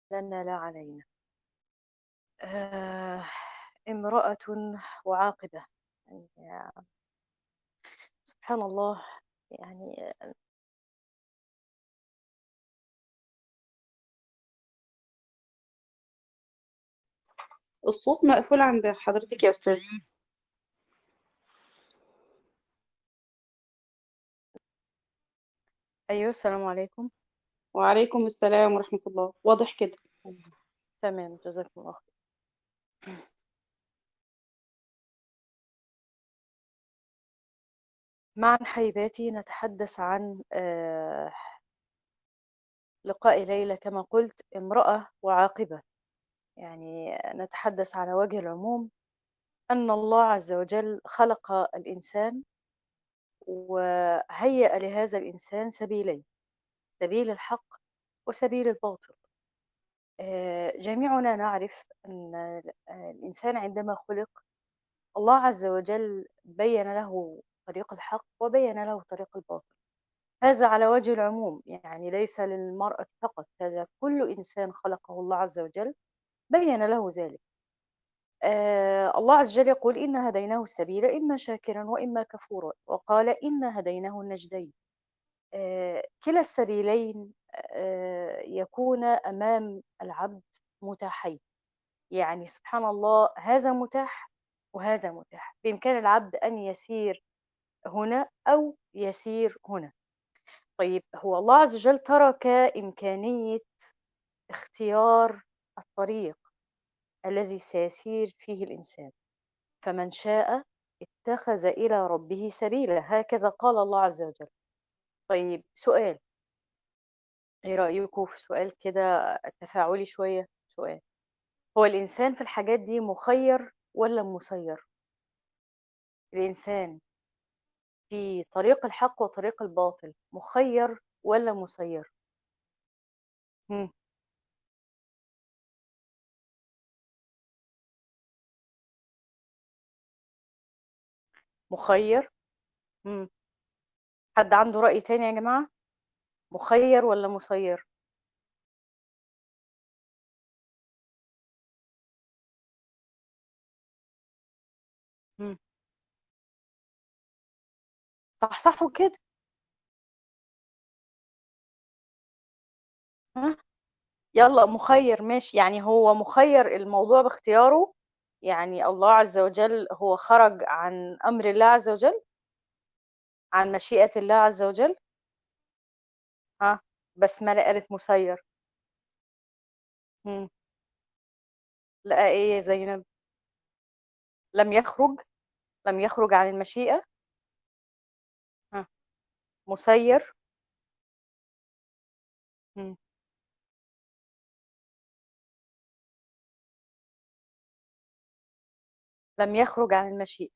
لنا لا علينا. آه، امرأة وعاقبة. يعني سبحان الله. يعني الصوت مقفول عند حضرتك يا أستاذ. أيوه، السلام عليكم. وعليكم السلام ورحمة الله، واضح كده. تمام، جزاكم الله خير. معا حبيباتي نتحدث عن لقاء ليلى، كما قلت امرأة وعاقبة. يعني نتحدث على وجه العموم أن الله عز وجل خلق الإنسان وهيأ لهذا الإنسان سبيلين: سبيل الحق وسبيل الباطل. جميعنا نعرف أن الإنسان عندما خلق الله عز وجل بين له طريق الحق وبين له طريق الباطل. هذا على وجه العموم، يعني ليس للمرأة فقط، هذا كل إنسان خلقه الله عز وجل بين له ذلك. الله عز وجل يقول: إن هديناه السبيل إما شاكرا وإما كفورا، وقال: إن هديناه النجدين. كلا السبيلين يكون أمام العبد متاحين. يعني سبحان الله، هذا متاح وهذا متاح، بإمكان العبد أن يسير هنا أو يسير هنا. طيب، هو الله عز وجل ترك إمكانية اختيار الطريق الذي سيسير فيه الإنسان، فمن شاء اتخذ إلى ربه سبيلا، هكذا قال الله عز وجل. طيب، سؤال: ايه رأيكم في سؤال كده تفاعلي شوية؟ سؤال: هو الإنسان في الحاجات دي مخير ولا مسير؟ الإنسان في طريق الحق وطريق الباطل مخير ولا مسير؟ مم. مخير. مم. حد عنده رأي تاني يا جماعة؟ مخير ولا مسير؟ مم. صح صح وكده. ها، يلا مخير ماشي، يعني هو مخير، الموضوع باختياره. يعني الله عز وجل هو خرج عن أمر الله عز وجل، عن مشيئة الله عز وجل. ها، بسملة قالت مسير. مم. لا، ايه يا زينب؟ لم يخرج، لم يخرج عن المشيئة. ها، مسير. مم. لم يخرج عن المشيئة.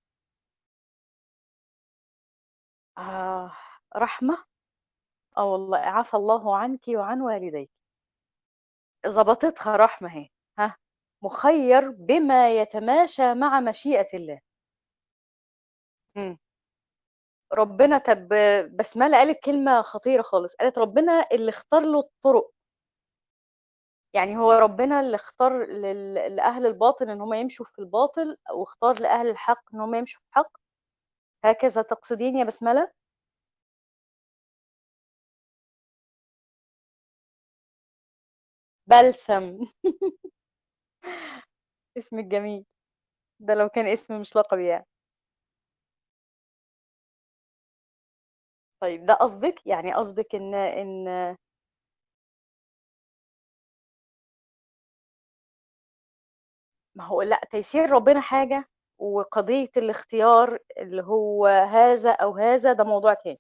آه، رحمة. اه والله، عفى الله عنك وعن والديك. ظبطتها رحمة اهي. ها، مخير بما يتماشى مع مشيئة الله. مم. ربنا طب، بسملة قالت كلمة خطيرة خالص، قالت ربنا اللي اختار له الطرق. يعني هو ربنا اللي اختار لأهل الباطل ان هم يمشوا في الباطل، واختار لأهل الحق ان هم يمشوا في الحق. هكذا تقصدين يا بسملة؟ بلسم. اسمك جميل. ده لو كان اسم مش لقب يعني. طيب، ده قصدك، يعني قصدك ان ما هو لا، تيسير ربنا حاجة، وقضية الاختيار اللي هو هذا او هذا ده موضوع تاني.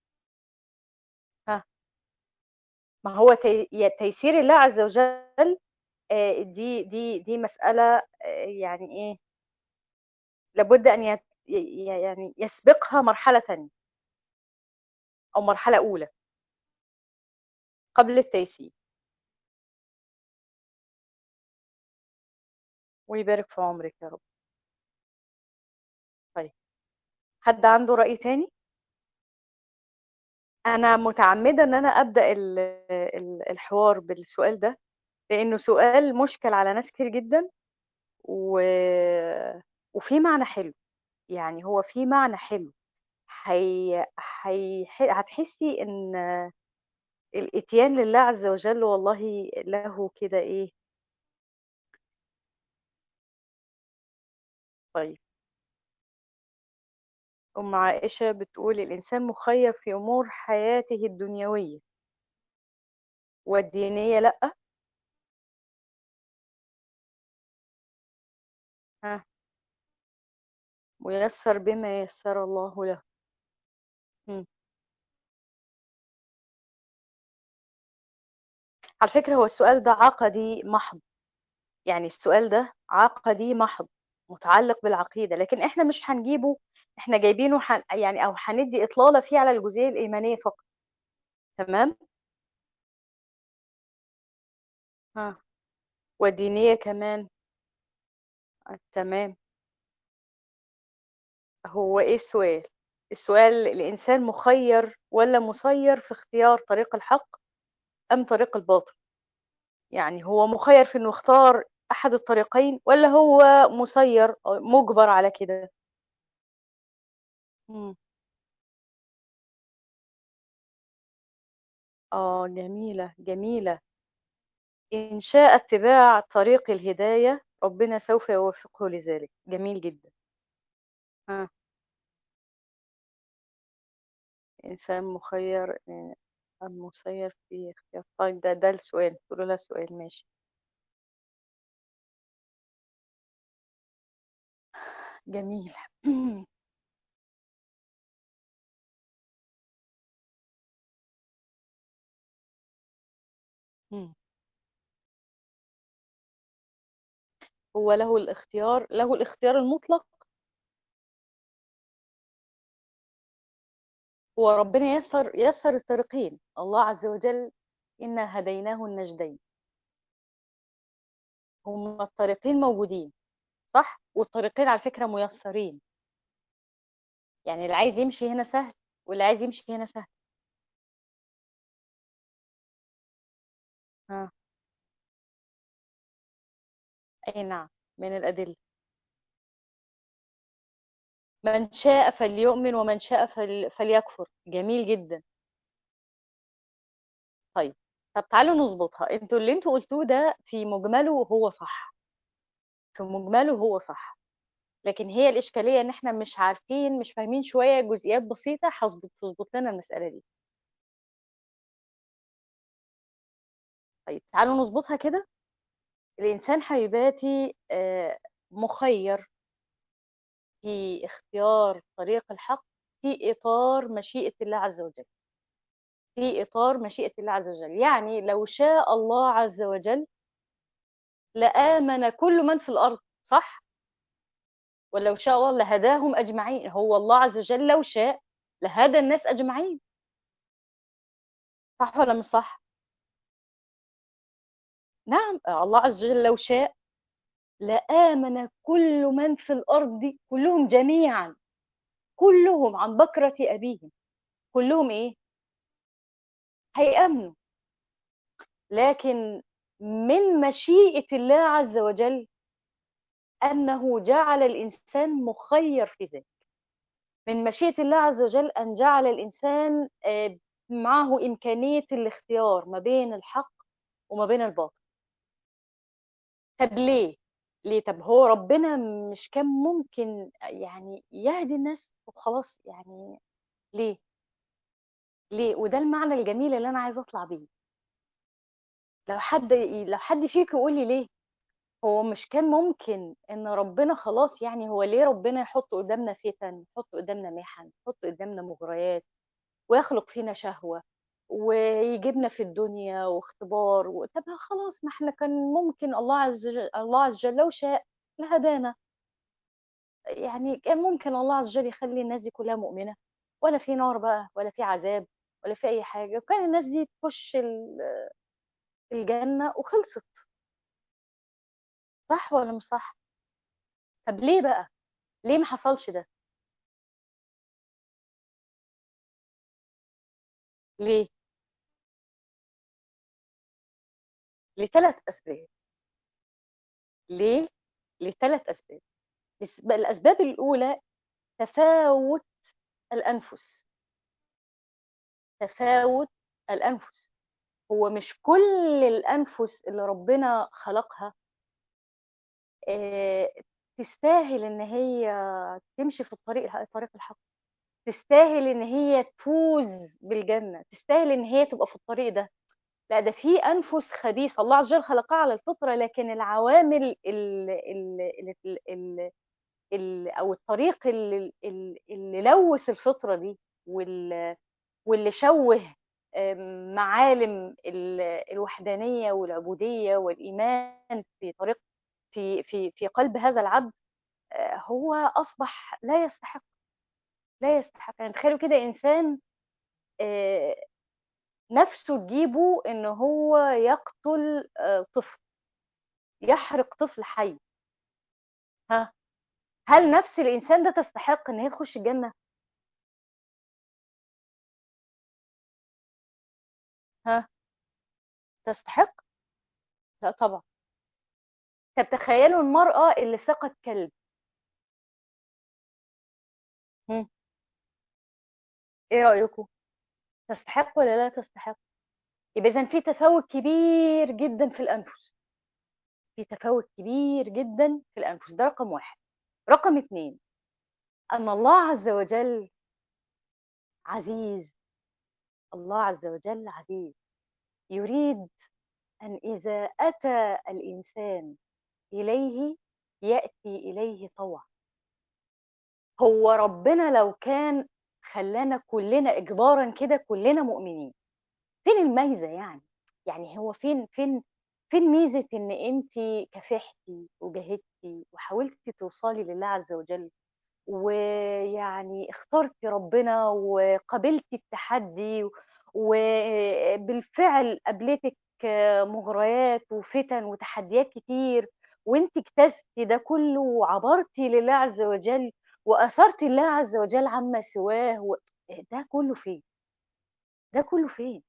ها، ما هو تيسير الله عز وجل. دي مسألة، يعني ايه، لابد ان يعني يسبقها مرحلة تانية او مرحلة اولى قبل التيسير. ويبارك في عمرك يا رب. طيب، حد عنده رأي تاني؟ انا متعمدة ان انا ابدأ الحوار بالسؤال ده، لأنه سؤال مشكل على ناس كتير جدا و... وفي معنى حلو. يعني هو في معنى حلو. هتحسي ان الاتيان لله عز وجل والله له كده ايه. طيب، ام عائشة بتقول الانسان مخير في امور حياته الدنيوية والدينية لا. ها، ميسر بما يسر الله له. مم. على فكرة هو السؤال ده عقدي محض. يعني السؤال ده عقدي محض، متعلق بالعقيدة، لكن احنا مش هنجيبه. احنا جايبينه يعني او هندي اطلالة فيه على الجزئية الإيمانية فقط. تمام. ها، ودينية كمان. تمام. هو ايه السؤال؟ السؤال الإنسان مخير ولا مسير في اختيار طريق الحق أم طريق الباطل؟ يعني هو مخير في انه يختار أحد الطريقين ولا هو مسير أو مجبر على كده؟ مم. اه، جميلة جميلة. إن شاء اتباع طريق الهداية ربنا سوف يوفقه لذلك. جميل جدا. ها، إنسان مخير المسير في اختيار. طيب، ده السؤال، تقولوا لها السؤال ماشي. جميل. مم. هو له الاختيار المطلق. هو ربنا يسر الطريقين، الله عز وجل إنا هديناه النجدين. هما الطريقين موجودين، صح، والطريقين على فكرة ميسرين. يعني اللي عايز يمشي هنا سهل، واللي عايز يمشي هنا سهل. ها. أي نعم، من الأدلة. من شاء فليؤمن ومن شاء فليكفر. جميل جدا. طيب، طب تعالوا نظبطها. اللي انتوا قلتوه ده في مجمله هو صح. في مجمله هو صح. لكن هي الإشكالية إن إحنا مش عارفين، مش فاهمين شوية جزئيات بسيطة تظبط لنا المسألة دي. طيب تعالوا نظبطها كده. الإنسان حبيباتي مخير في اختيار طريق الحق في إطار مشيئة الله عز وجل. في إطار مشيئة الله عز وجل، يعني لو شاء الله عز وجل لآمن كل من في الأرض، صح؟ ولو شاء الله لهداهم أجمعين. هو الله عز وجل لو شاء لهدى الناس أجمعين. صح ولا مش صح؟ نعم، الله عز وجل لو شاء لآمن كل من في الأرض كلهم جميعا. كلهم عن بكرة أبيهم. كلهم إيه؟ هيأمنوا. لكن من مشيئة الله عز وجل أنه جعل الإنسان مخير في ذلك. من مشيئة الله عز وجل أن جعل الإنسان معه إمكانية الاختيار ما بين الحق وما بين الباطل. طب ليه؟ ليه؟ طب هو ربنا مش كان ممكن يعني يهدي الناس وخلاص يعني؟ ليه؟ ليه؟ وده المعنى الجميل اللي أنا عايزة أطلع بيه. لو حد فيكم يقول لي ليه. هو مش كان ممكن ان ربنا خلاص، يعني هو ليه ربنا يحط قدامنا فتن، يحط قدامنا محن، يحط قدامنا مغريات، ويخلق فينا شهوة، ويجيبنا في الدنيا واختبار طب خلاص، ما احنا كان ممكن الله عز وجل لو شاء لهدانا. يعني كان ممكن الله عز وجل يخلي الناس دي كلها مؤمنة، ولا في نار بقى ولا في عذاب ولا في اي حاجة، وكان الناس دي تخش الجنة وخلصت. صح ولا مش صح؟ طب ليه بقى؟ ليه ما حصلش ده؟ ليه؟ لثلاث أسباب. ليه؟ لثلاث أسباب. الأسباب الأولى تفاوت الأنفس. تفاوت الأنفس. هو مش كل الأنفس اللي ربنا خلقها آه، تستاهل إن هي تمشي في طريق الحق، تستاهل إن هي تفوز بالجنة، تستاهل إن هي تبقى في الطريق ده. لا، ده في أنفس خبيثة الله عز وجل خلقها على الفطرة، لكن العوامل أو الطريق اللي لوث الفطرة دي واللي شوه معالم الوحدانية والعبودية والإيمان في طريق في قلب هذا العبد، هو أصبح لا يستحق. لا يستحق. يعني تخيلوا كده إنسان آه، نفسه تجيبه إن هو يقتل طفل، يحرق طفل حي. ها، هل نفس الإنسان ده تستحق إن هي تخش الجنة؟ ها، تستحق؟ لا طبعا. طب تخيلوا المرأة اللي سقت كلب. هم، ايه رأيكم؟ تستحق ولا لا تستحق؟ يبقى إذن في تفاوت كبير جدا في الأنفس. في تفاوت كبير جدا في الأنفس، ده رقم واحد. رقم اتنين، أن الله عز وجل عزيز. الله عز وجل عزيز، يريد أن إذا أتى الإنسان إليه يأتي إليه طوعا. هو ربنا لو كان خلانا كلنا إجبارا كده كلنا مؤمنين، فين الميزة يعني؟ يعني هو فين ميزة إن أنت كافحتي وجاهدتي وحاولتي توصلي لله عز وجل، ويعني اخترتي ربنا وقبلتي التحدي، وبالفعل قابلتك مغريات وفتن وتحديات كتير، وانت اجتزتي ده كله وعبرتي لله عز وجل وأثرتي الله عز وجل عما سواه ده كله فين؟ ده كله فين؟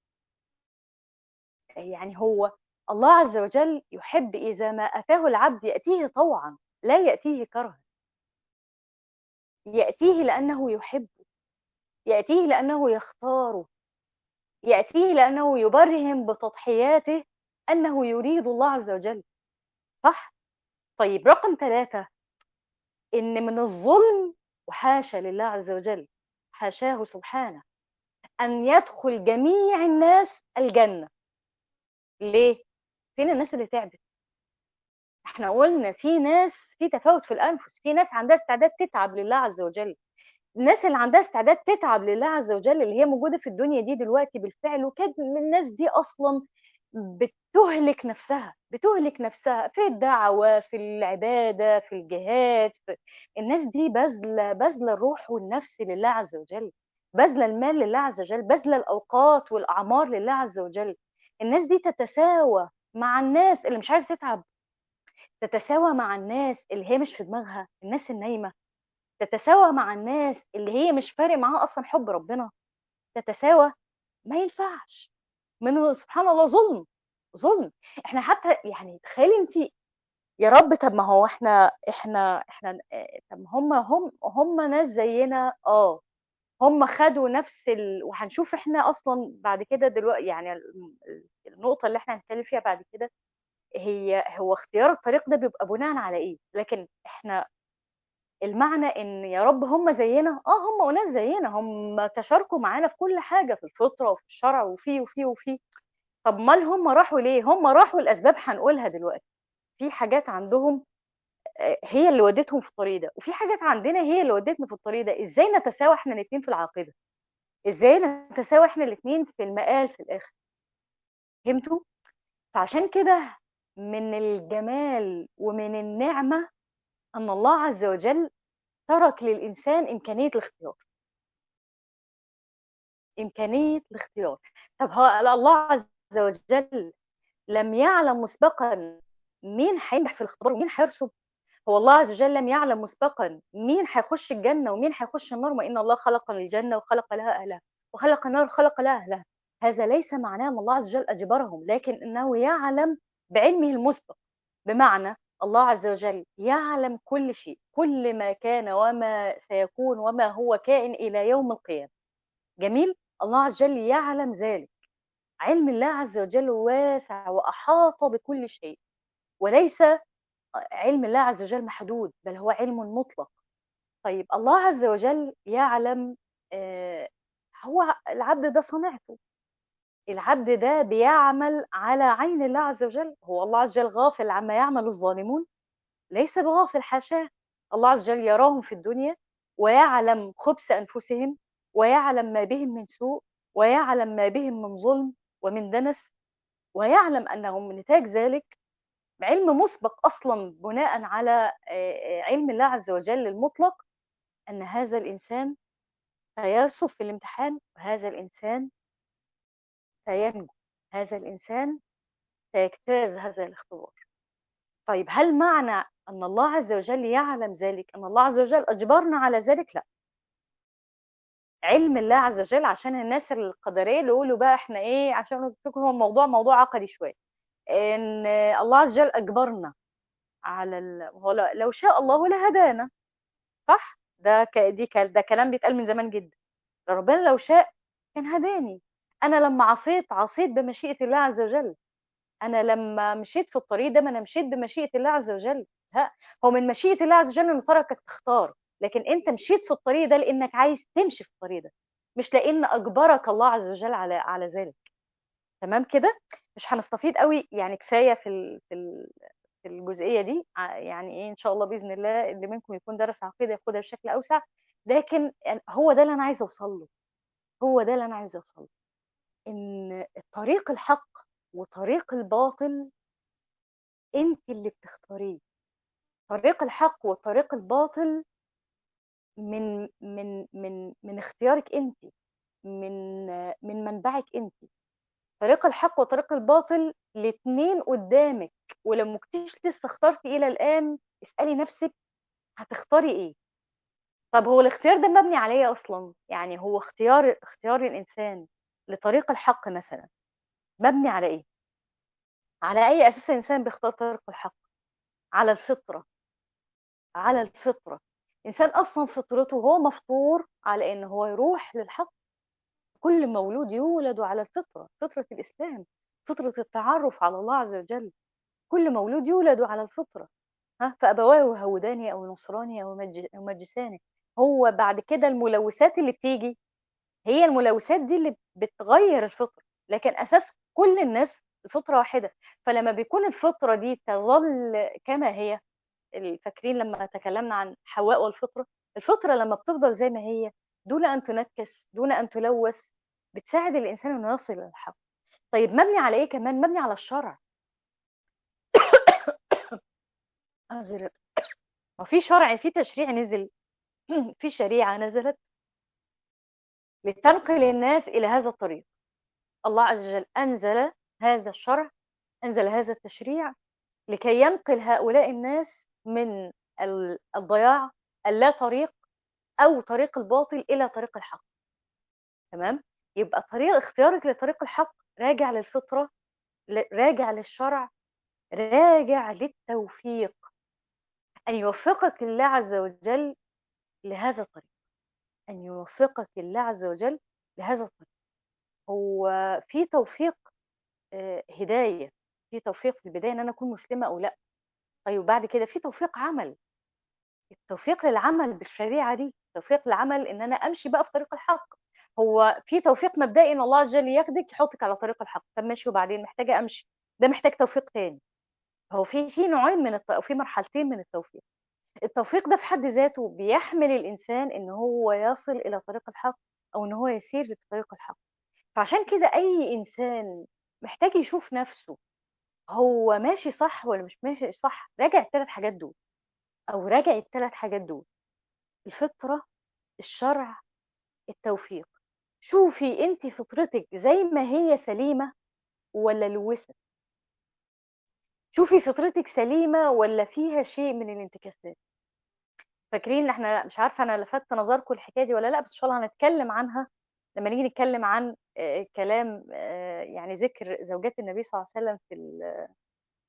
يعني هو الله عز وجل يحب إذا ما أتاه العبد يأتيه طوعا لا يأتيه كرها. يأتيه لأنه يحبه، يأتيه لأنه يختاره، يأتيه لأنه يبرهن بتضحياته أنه يريد الله عز وجل. صح؟ طيب رقم ثلاثة، إن من الظلم، وحاشا لله عز وجل، حاشاه سبحانه، أن يدخل جميع الناس الجنة. ليه؟ فين الناس اللي تعبت؟ احنا قلنا في ناس، في تفاوت في الأنفس، في ناس عندها استعداد تتعب لله عز وجل. الناس اللي عندها استعداد تتعب لله عز وجل اللي هي موجودة في الدنيا دي دلوقتي بالفعل، وكاد من الناس دي أصلا بتهلك نفسها، بتهلك نفسها في الدعوة، في العبادة، في الجهاد، الناس دي بذل الروح والنفس لله عز وجل، بذل المال لله عز وجل، بذل الأوقات والأعمار لله عز وجل. الناس دي تتساوى مع الناس اللي مش عايزة تتعب، تتساوى مع الناس اللي هي مش في دماغها، الناس النايمة، تتساوى مع الناس اللي هي مش فارق معاها اصلا حب ربنا، تتساوى. ما ينفعش. منه سبحان الله ظلم. ظلم. احنا حتى يعني تخيلي انت، يا رب طب ما هو احنا طب هم ناس زينا، هم خدوا نفس وهنشوف احنا اصلا بعد كده دلوقتي يعني النقطة اللي احنا هنتكلم فيها بعد كده هو اختيار الطريق ده بيبقى بناء على ايه، لكن احنا المعنى ان يا رب هم زينا، هم ناس زينا، هم تشاركوا معانا في كل حاجه، في الفطره وفي الشرع وفي. طب مال هم راحوا ليه؟ هم راحوا الاسباب هنقولها دلوقتي. في حاجات عندهم هي اللي ودتهم في الطريق ده، وفي حاجات عندنا هي اللي ودتنا في الطريق ده. ازاي نتساوى احنا الاثنين في العاقبه؟ ازاي نتساوى احنا الاثنين في المآل في الاخر؟ فهمتوا؟ فعشان كده من الجمال ومن النعمه ان الله عز وجل ترك للانسان امكانيه الاختيار. إمكانية الاختيار. طب هو الله عز وجل لم يعلم مسبقا مين هينجح في الاختبار ومين هيرسب؟ هو الله عز وجل لم يعلم مسبقا مين هيخش الجنة ومين هيخش النار؟ ما إن الله خلق الجنة وخلق لها أهلها وخلق النار وخلق لها أهلها. هذا ليس معناه أن الله عز وجل أجبرهم، لكن إنه يعلم بعلمه المسبق. بمعنى الله عز وجل يعلم كل شيء، كل ما كان وما سيكون وما هو كائن إلى يوم القيامة. جميل. الله عز وجل يعلم ذلك. علم الله عز وجل واسع وأحاط بكل شيء، وليس علم الله عز وجل محدود، بل هو علم مطلق. طيب الله عز وجل يعلم، آه، هو العبد ده صنعته، العبد ده بيعمل على عين الله عز وجل. هو الله عز وجل غافل عما يعمل الظالمون؟ ليس بغافل، حاشاه. الله عز وجل يراهم في الدنيا، ويعلم خبث أنفسهم، ويعلم ما بهم من سوء، ويعلم ما بهم من ظلم ومن دنس، ويعلم أنهم من نتاج ذلك. علم مسبق أصلا بناء على علم الله عز وجل المطلق، أن هذا الإنسان سيرسب في الامتحان، وهذا الإنسان سينجو، هذا الإنسان سيجتاز هذا الاختبار. طيب هل معنى أن الله عز وجل يعلم ذلك أن الله عز وجل أجبرنا على ذلك؟ لا. علم الله عز وجل، عشان الناس القدرية اللي يقولوا بقى احنا ايه، عشان قلت لكم هو الموضوع موضوع عقدي شوية، ان الله عز وجل أجبرنا على هو لو شاء الله لهدانا. صح؟ ده كلام بيتقال من زمان جدا. ربنا لو شاء كان هداني. انا لما عصيت بمشيئة الله عز وجل. انا لما مشيت في الطريق ده، ما انا مشيت بمشيئة الله عز وجل. ها، هو من مشيئة الله عز وجل ان تركك تختار، لكن انت مشيت في الطريق ده لانك عايز تمشي في الطريق ده، مش لان اجبرك الله عز وجل على ذلك. تمام كده. مش هنستفيد قوي يعني، كفايه في الجزئيه دي. يعني ايه، ان شاء الله باذن الله اللي منكم يكون درس عقيده ياخدها بشكل اوسع. لكن يعني هو ده اللي انا عايزه اوصل له، هو ده اللي انا عايزه اوصل له، ان طريق الحق وطريق الباطل انت اللي بتختاريه. طريق الحق وطريق الباطل من اختيارك انت، من من منبعك انت. طريق الحق وطريق الباطل الاتنين قدامك، ولما كنتيش لسه اخترتي الى الان اسالي نفسك هتختاري ايه. طب هو الاختيار ده مبني على ايه اصلا؟ يعني هو اختيار الانسان لطريق الحق مثلا مبني على ايه؟ على اي اساس الانسان بيختار طريق الحق؟ على الفطره، على الفطره. الانسان اصلا فطرته هو مفطور على ان هو يروح للحق. كل مولود يولد على الفطره، فطره الاسلام، فطره التعرف على الله عز وجل. كل مولود يولد على الفطره. ها، فابواه يهوداني او نصراني او مجساني. هو بعد كده الملوثات اللي بتيجي هي الملوثات دي اللي بتغير الفطره، لكن اساس كل الناس الفطره واحده. فلما بيكون الفطره دي تظل كما هي، فاكرين لما تكلمنا عن حواء والفطرة؟ الفطرة لما بتفضل زي ما هي دون أن تنكس، دون أن تلوث، بتساعد الإنسان أنه يصل إلى الحق. طيب مبني على إيه كمان؟ مبني على الشرع. أعذر. وفي شرع، في تشريع نزل في شريعة نزلت لتنقل الناس إلى هذا الطريق. الله عز وجل أنزل هذا الشرع، أنزل هذا التشريع لكي ينقل هؤلاء الناس من الضياع، اللا طريق، أو طريق الباطل إلى طريق الحق. تمام. يبقى طريق اختيارك لطريق الحق راجع للفطرة، راجع للشرع، راجع للتوفيق، أن يوفقك الله عز وجل لهذا الطريق، أن يوفقك الله عز وجل لهذا الطريق. هو في توفيق هداية، في توفيق في البداية أن أنا أكون مسلمة أو لا. طيب وبعد كده في توفيق عمل، التوفيق للعمل بالشريعة دي، توفيق العمل ان انا امشي بقى في طريق الحق. هو في توفيق مبدئي ان الله عز وجل ياخدك يحطك على طريق الحق، طب ماشي وبعدين محتاجة امشي، ده محتاج توفيق تاني. هو في نوعين من او في مرحلتين من التوفيق. التوفيق ده في حد ذاته بيحمل الانسان ان هو يصل الى طريق الحق، او ان هو يسير في طريق الحق. فعشان كده اي انسان محتاج يشوف نفسه هو ماشي صح ولا مش ماشي صح. راجع الثلاث حاجات دول، او راجع الثلاث حاجات دول: الفطرة، الشرع، التوفيق. شوفي انت فطرتك زي ما هي سليمة ولا لوثت. شوفي فطرتك سليمة ولا فيها شيء من الانتكاسات. فاكرين احنا، مش عارفة انا لفت نظركم الحكاية دي ولا لا، بس ان شاء الله هنتكلم عنها لما نيجي نتكلم عن كلام يعني ذكر زوجات النبي صلى الله عليه وسلم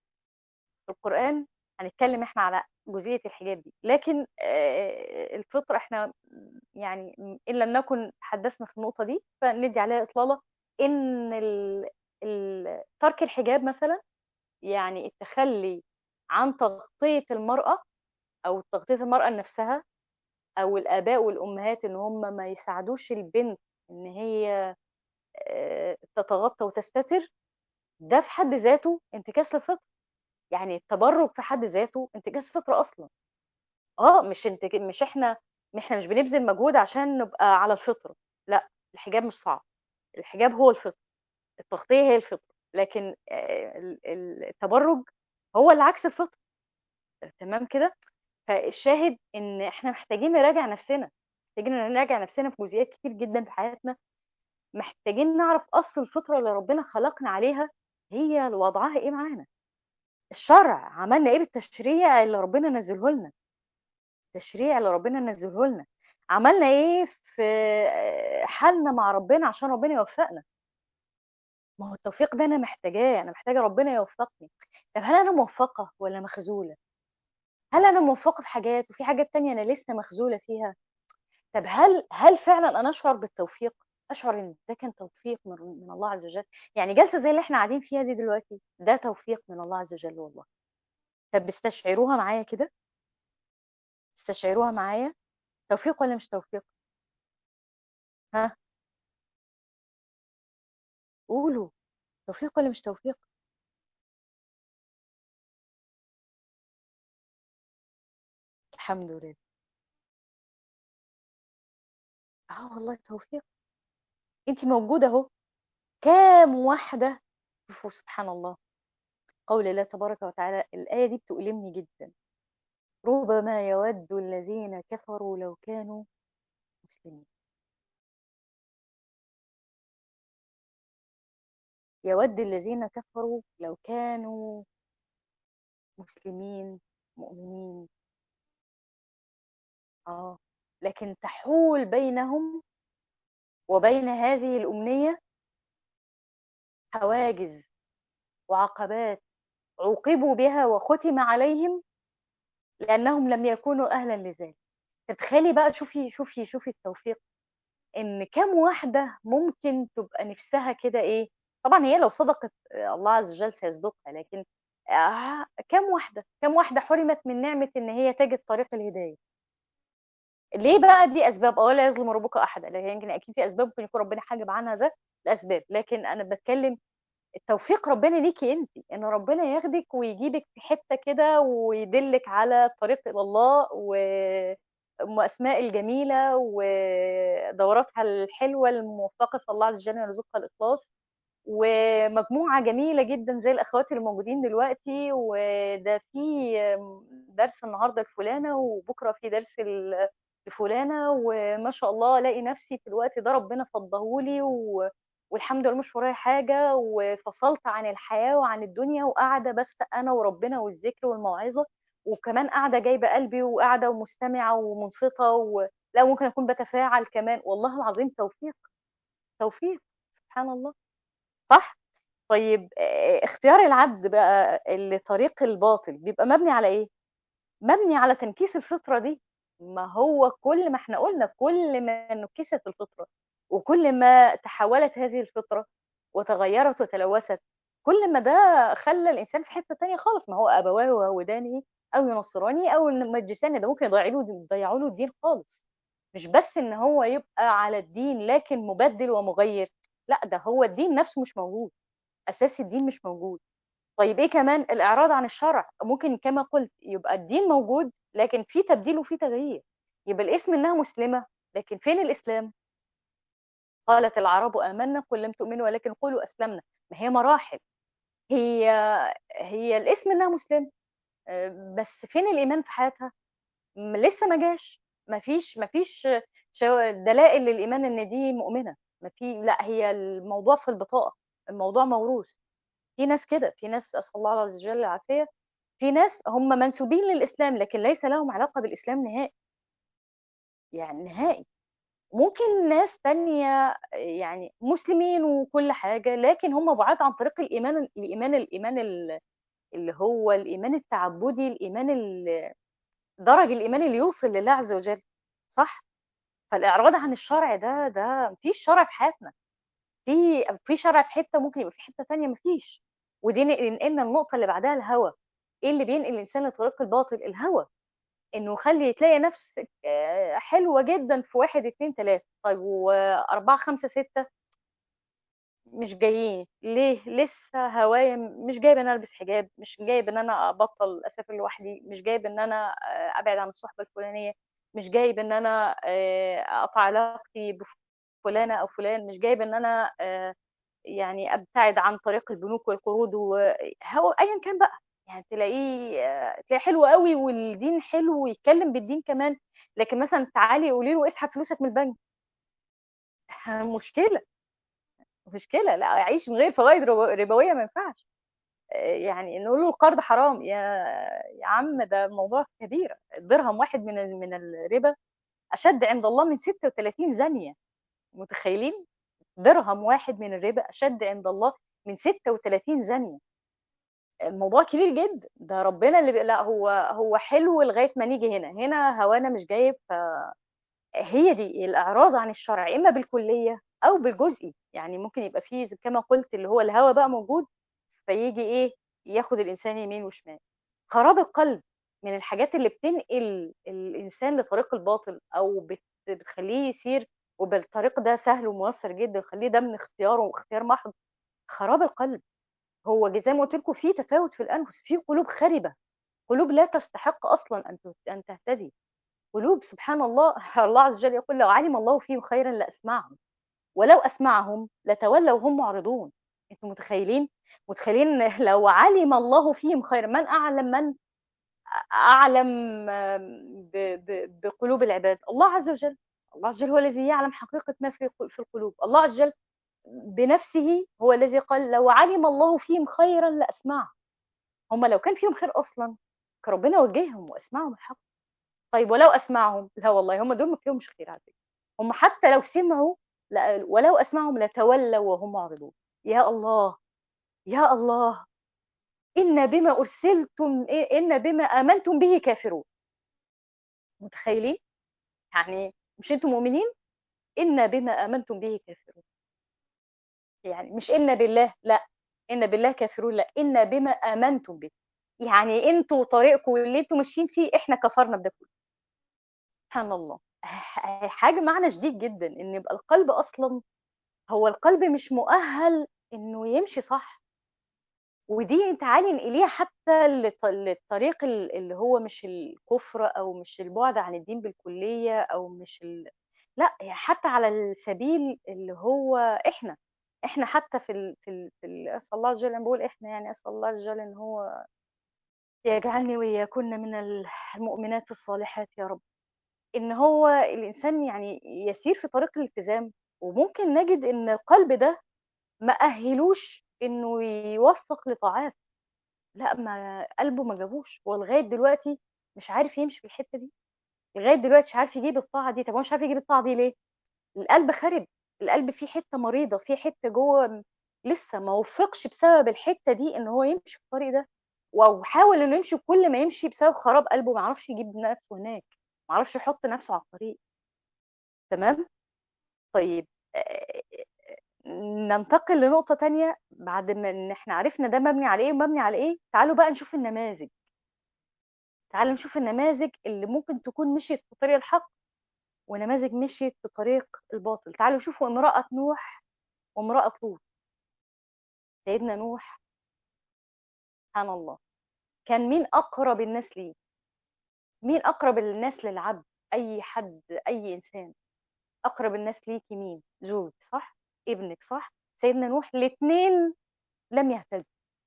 في القرآن هنتكلم احنا على جزئية الحجاب دي، لكن الفطر احنا يعني إن لم نكن تحدثنا في النقطة دي فندي عليها إطلالة. إن ترك الحجاب مثلا، يعني التخلي عن تغطية المرأة، أو تغطية المرأة لنفسها، أو الآباء والأمهات إن هم ما يساعدوش البنت إن هي تتغطى وتستتر، ده في حد ذاته انتكاس للفطر. يعني التبرج في حد ذاته انتكاس فطرة أصلا. مش احنا مش بنبذل مجهود عشان نبقى على الفطرة. لا، الحجاب مش صعب، الحجاب هو الفطرة، التغطية هي الفطرة، لكن التبرج هو اللي عكس الفطرة. تمام كده. فالشاهد ان احنا محتاجين نراجع نفسنا، محتاجين نراجع نفسنا في جزئيات كتير جدا في حياتنا. محتاجين نعرف اصل الفطرة اللي ربنا خلقنا عليها هي وضعها ايه معانا. الشرع عملنا ايه بالتشريع اللي ربنا نزله لنا، التشريع اللي ربنا نزله لنا عملنا ايه في حالنا مع ربنا عشان ربنا يوفقنا. ما هو التوفيق ده انا محتاجاه، انا محتاجه ربنا يوفقني. طب هل انا موفقه ولا مخذوله؟ هل انا موفقه في حاجات وفي حاجات تانية انا لسه مخذوله فيها؟ طب هل فعلا انا اشعر بالتوفيق، اشعر ان ده كان توفيق من الله عز وجل؟ يعني جلسه زي اللي احنا قاعدين فيها دي دلوقتي ده توفيق من الله عز وجل والله. طب استشعروها معايا كده، استشعروها معايا. توفيق ولا مش توفيق؟ ها، قولوا. توفيق ولا مش توفيق؟ الحمد لله. اه والله توفيق. انت موجوده اهو. كام واحده، شوفوا سبحان الله، قول الله تبارك وتعالى. الايه دي بتؤلمني جدا. ربما يود الذين كفروا لو كانوا مسلمين. يود الذين كفروا لو كانوا مسلمين مؤمنين. اه، لكن تحول بينهم وبين هذه الأمنية حواجز وعقبات عوقبوا بها وختم عليهم لأنهم لم يكونوا أهلا لذلك. تتخيلي بقى، شوفي التوفيق. ان كام واحده ممكن تبقى نفسها كده ايه. طبعا هي لو صدقت الله عز وجل سيصدقها، لكن كام واحده حرمت من نعمه ان هي تجد طريق الهدايه. ليه بقى؟ دي اسباب، لا يظلم ربك احدا، لكن يمكن اكيد في اسباب ممكن يكون ربنا حاجب عنها ده الاسباب، لكن انا بتكلم التوفيق ربنا ليكي انت، ان ربنا ياخدك ويجيبك في حته كده ويدلك على الطريق الى الله، واسماء الجميله ودوراتها الحلوه الموفقه، صلى الله عز وجل يرزقها الاخلاص. ومجموعه جميله جدا زي الاخوات اللي موجودين دلوقتي، وده في درس النهارده لفلانه وبكره في درس لفلانه، وما شاء الله الاقي نفسي في الوقت ده ربنا فضهولي والحمد لله مش ورايا حاجة، وفصلت عن الحياة وعن الدنيا وقاعدة بس أنا وربنا والذكر والموعظة، وكمان قاعدة جايبة قلبي وقاعدة ومستمعة ومنصتة لا ممكن أكون بتفاعل كمان. والله العظيم توفيق، توفيق. سبحان الله. صح. طيب اختيار العبد بقى لطريق الباطل بيبقى مبني على إيه؟ مبني على تنكيس الفطرة دي. ما هو كل ما احنا قلنا كل ما نكست الفطرة، وكل ما تحولت هذه الفطرة وتغيرت وتلوثت، كل ما ده خلى الإنسان في حتة تانية خالص. ما هو أبواه يهودانه أو ينصراني أو يمجساني، ده ممكن يضيعوا له الدين خالص. مش بس إن هو يبقى على الدين لكن مبدل ومغير، لا ده هو الدين نفسه مش موجود، أساس الدين مش موجود. طيب ايه كمان؟ الاعراض عن الشرع. ممكن كما قلت يبقى الدين موجود لكن في تبديل وفي تغيير. يبقى الاسم انها مسلمه لكن فين الاسلام؟ قالت العرب امنا قل لم تؤمنوا ولكن قولوا اسلمنا. ما هي مراحل. هي هي الاسم انها مسلمه، بس فين الايمان في حياتها؟ لسه ما جاش. ما فيش دلائل للايمان ان دي مؤمنه. ما في، لا هي الموضوع في البطاقه، الموضوع موروث. في ناس كده، في ناس اسال الله عز وجل العافيه، في ناس هم منسوبين للإسلام لكن ليس لهم علاقة بالإسلام نهائي، يعني نهائي. ممكن ناس تانية يعني مسلمين وكل حاجة لكن هم بعاد عن طريق الإيمان، اللي هو الإيمان التعبدي، درج الإيمان اللي يوصل لله عز وجل، صح؟ فالإعراض عن الشرع ده مفيش شرع في حياتنا. في شرع في حتة ممكن يبقى في حتة تانية مفيش. ودي ننقلنا النقطة اللي بعدها، الهوى. ايه اللي بينقل الإنسان لطريق الباطل؟ الهوى. انه يخلي تلاقي نفسك حلوة جدا في واحد اتنين تلاتة، طيب واربعة خمسة ستة مش جايين ليه؟ لسه هوايا مش جايب ان انا البس حجاب، مش جايب ان انا ابطل اسافر لوحدي، مش جايب ان انا ابعد عن الصحبه الفلانيه، مش جايب ان انا اقطع علاقتي بفلانه او فلان، مش جايب ان انا يعني ابتعد عن طريق البنوك والقروض وهو ايا كان بقى. يعني تلاقيه حلو قوي والدين حلو ويتكلم بالدين كمان، لكن مثلا تعالي قولي له اسحب فلوسك من البنك. مشكله. مشكله، لا اعيش من غير فوائد ربويه ما ينفعش. يعني نقول له القرض حرام، يا عم ده موضوع كبير. الدرهم واحد من الربا اشد عند الله من 36 زانيه. متخيلين؟ درهم واحد من الربا اشد عند الله من 36 زانيه. الموضوع كبير جدا. ده ربنا اللي لا هو حلو لغايه ما نيجي هنا هوانا مش جايب. هي دي الاعراض عن الشرع، اما بالكليه او بالجزئي. يعني ممكن يبقى فيه كما قلت اللي هو الهوى بقى موجود، فيجي ايه؟ ياخد الانسان يمين وشمال. خراب القلب من الحاجات اللي بتنقل الانسان لطريق الباطل، او بتخليه يسير، وبالطريق ده سهل وميسر جدا، يخليه ده من اختياره واختيار محض. خراب القلب. هو زي ما قلت لكم في تفاوت في الانفس، في قلوب خربه، قلوب لا تستحق اصلا ان تهتدي. قلوب سبحان الله. الله عز وجل يقول لو علم الله فيهم خيرا لاسمعهم، ولو اسمعهم لتولوا وهم معرضون. انتوا متخيلين؟ متخيلين لو علم الله فيهم خيرا؟ من اعلم بقلوب العباد؟ الله عز وجل. الله عز وجل هو الذي يعلم حقيقة ما في القلوب. الله عز وجل بنفسه هو الذي قال لو علم الله فيهم خيرا لاسمعهم. هم لو كان فيهم خير اصلا كان ربنا وجههم واسمعهم الحق. طيب ولو اسمعهم؟ لا والله هم دول ما فيهمش خير على فكره. هم حتى لو سمعوا، لا ولو اسمعهم لتولوا وهم معرضون. يا الله. يا الله. ان بما امنتم به كافرون. متخيلين؟ يعني مش انتم مؤمنين؟ ان بما امنتم به كافرون. يعني مش ان بالله، لا. ان بالله كافرون، لا، ان بما امنتم به. يعني انتوا طريقكم اللي انتوا ماشيين فيه احنا كفرنا بده كله. سبحان الله. حاجه معنى شديد جدا ان يبقى القلب اصلا، هو القلب مش مؤهل انه يمشي صح. ودي تعالي نقليها حتى للطريق اللي هو مش الكفر او مش البعد عن الدين بالكليه او مش لا، يعني حتى على السبيل اللي هو احنا حتى اسال الله عز وجل، أنا بقول احنا يعني اسال الله عز وجل ان هو يجعلني واياكن من المؤمنات الصالحات يا رب. ان هو الانسان يعني يسير في طريق الالتزام، وممكن نجد ان القلب ده ما أهلوش إنه يوفق لطاعات. لا، ما قلبه ما جابوش، هو لغاية دلوقتي مش عارف يمشي في الحتة دي. لغاية دلوقتي مش عارف يجيب الطاعة دي. طب هو مش عارف يجيب الطاعة دي ليه؟ القلب خرب. القلب فيه حتة مريضة، فيه حتة جوه لسه ما وفقش بسبب الحتة دي إن هو يمشي في الطريق ده. وحاول إنه يمشي، كل ما يمشي بسبب خراب قلبه ما عرفش يجيب نفسه هناك، ما عرفش يحط نفسه على الطريق. تمام. طيب. ننتقل لنقطة تانية بعد ما ان احنا عرفنا ده مبني على ايه ومبني على ايه. تعالوا بقى نشوف النماذج. تعالوا نشوف النماذج اللي ممكن تكون مشيت في طريق الحق، ونماذج مشيت في طريق الباطل. تعالوا شوفوا امرأة نوح وامرأة لوط. سيدنا نوح، سبحان الله، كان مين أقرب الناس ليه؟ مين أقرب الناس للعبد؟ أي حد، أي إنسان. أقرب الناس ليكي مين؟ زوج صح؟ ابنك صح؟ سيدنا نوح الاثنين لم يهتدوا،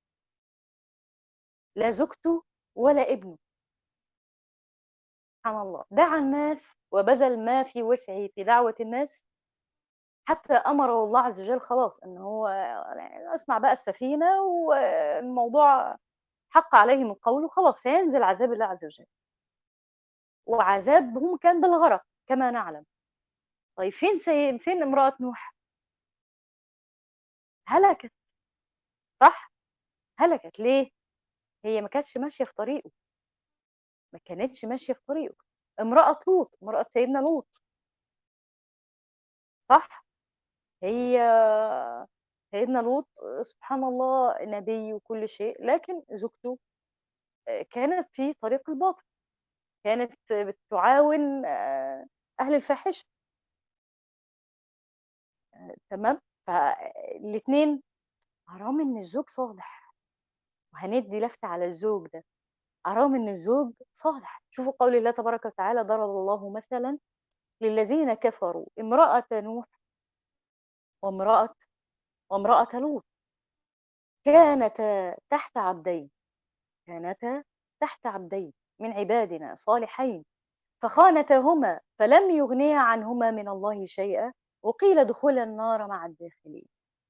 لا زوجته ولا ابنه. سبحان الله، دعا الناس وبذل ما في وسعه في دعوة الناس، حتى أمره الله عز وجل خلاص أن هو يعني اسمع بقى السفينة، والموضوع حق عليهم القول وخلاص سينزل عذاب الله عز وجل. وعذابهم كان بالغرق كما نعلم. طيب فين امرأة نوح؟ هلكت. صح؟ هلكت ليه؟ هي ما كانتش ماشية في طريقه، ما كانتش ماشية في طريقه. امرأة لوط، امرأة سيدنا لوط، صح؟ هي سيدنا لوط سبحان الله نبي وكل شيء، لكن زوجته كانت في طريق الباطل، كانت بتعاون أهل الفاحشة. تمام. فالاثنين حرام ان الزوج صالح، وهندي لفتة على الزوج ده، حرام ان الزوج صالح. شوفوا قول الله تبارك وتعالى: ضرب الله مثلا للذين كفروا امرأة نوح وامرأة لوط، كانتا تحت عبدين، كانتا تحت عبدين من عبادنا صالحين، فخانتاهما فلم يغنيا عنهما من الله شيئا وقيل ادخلا النار مع الداخلين.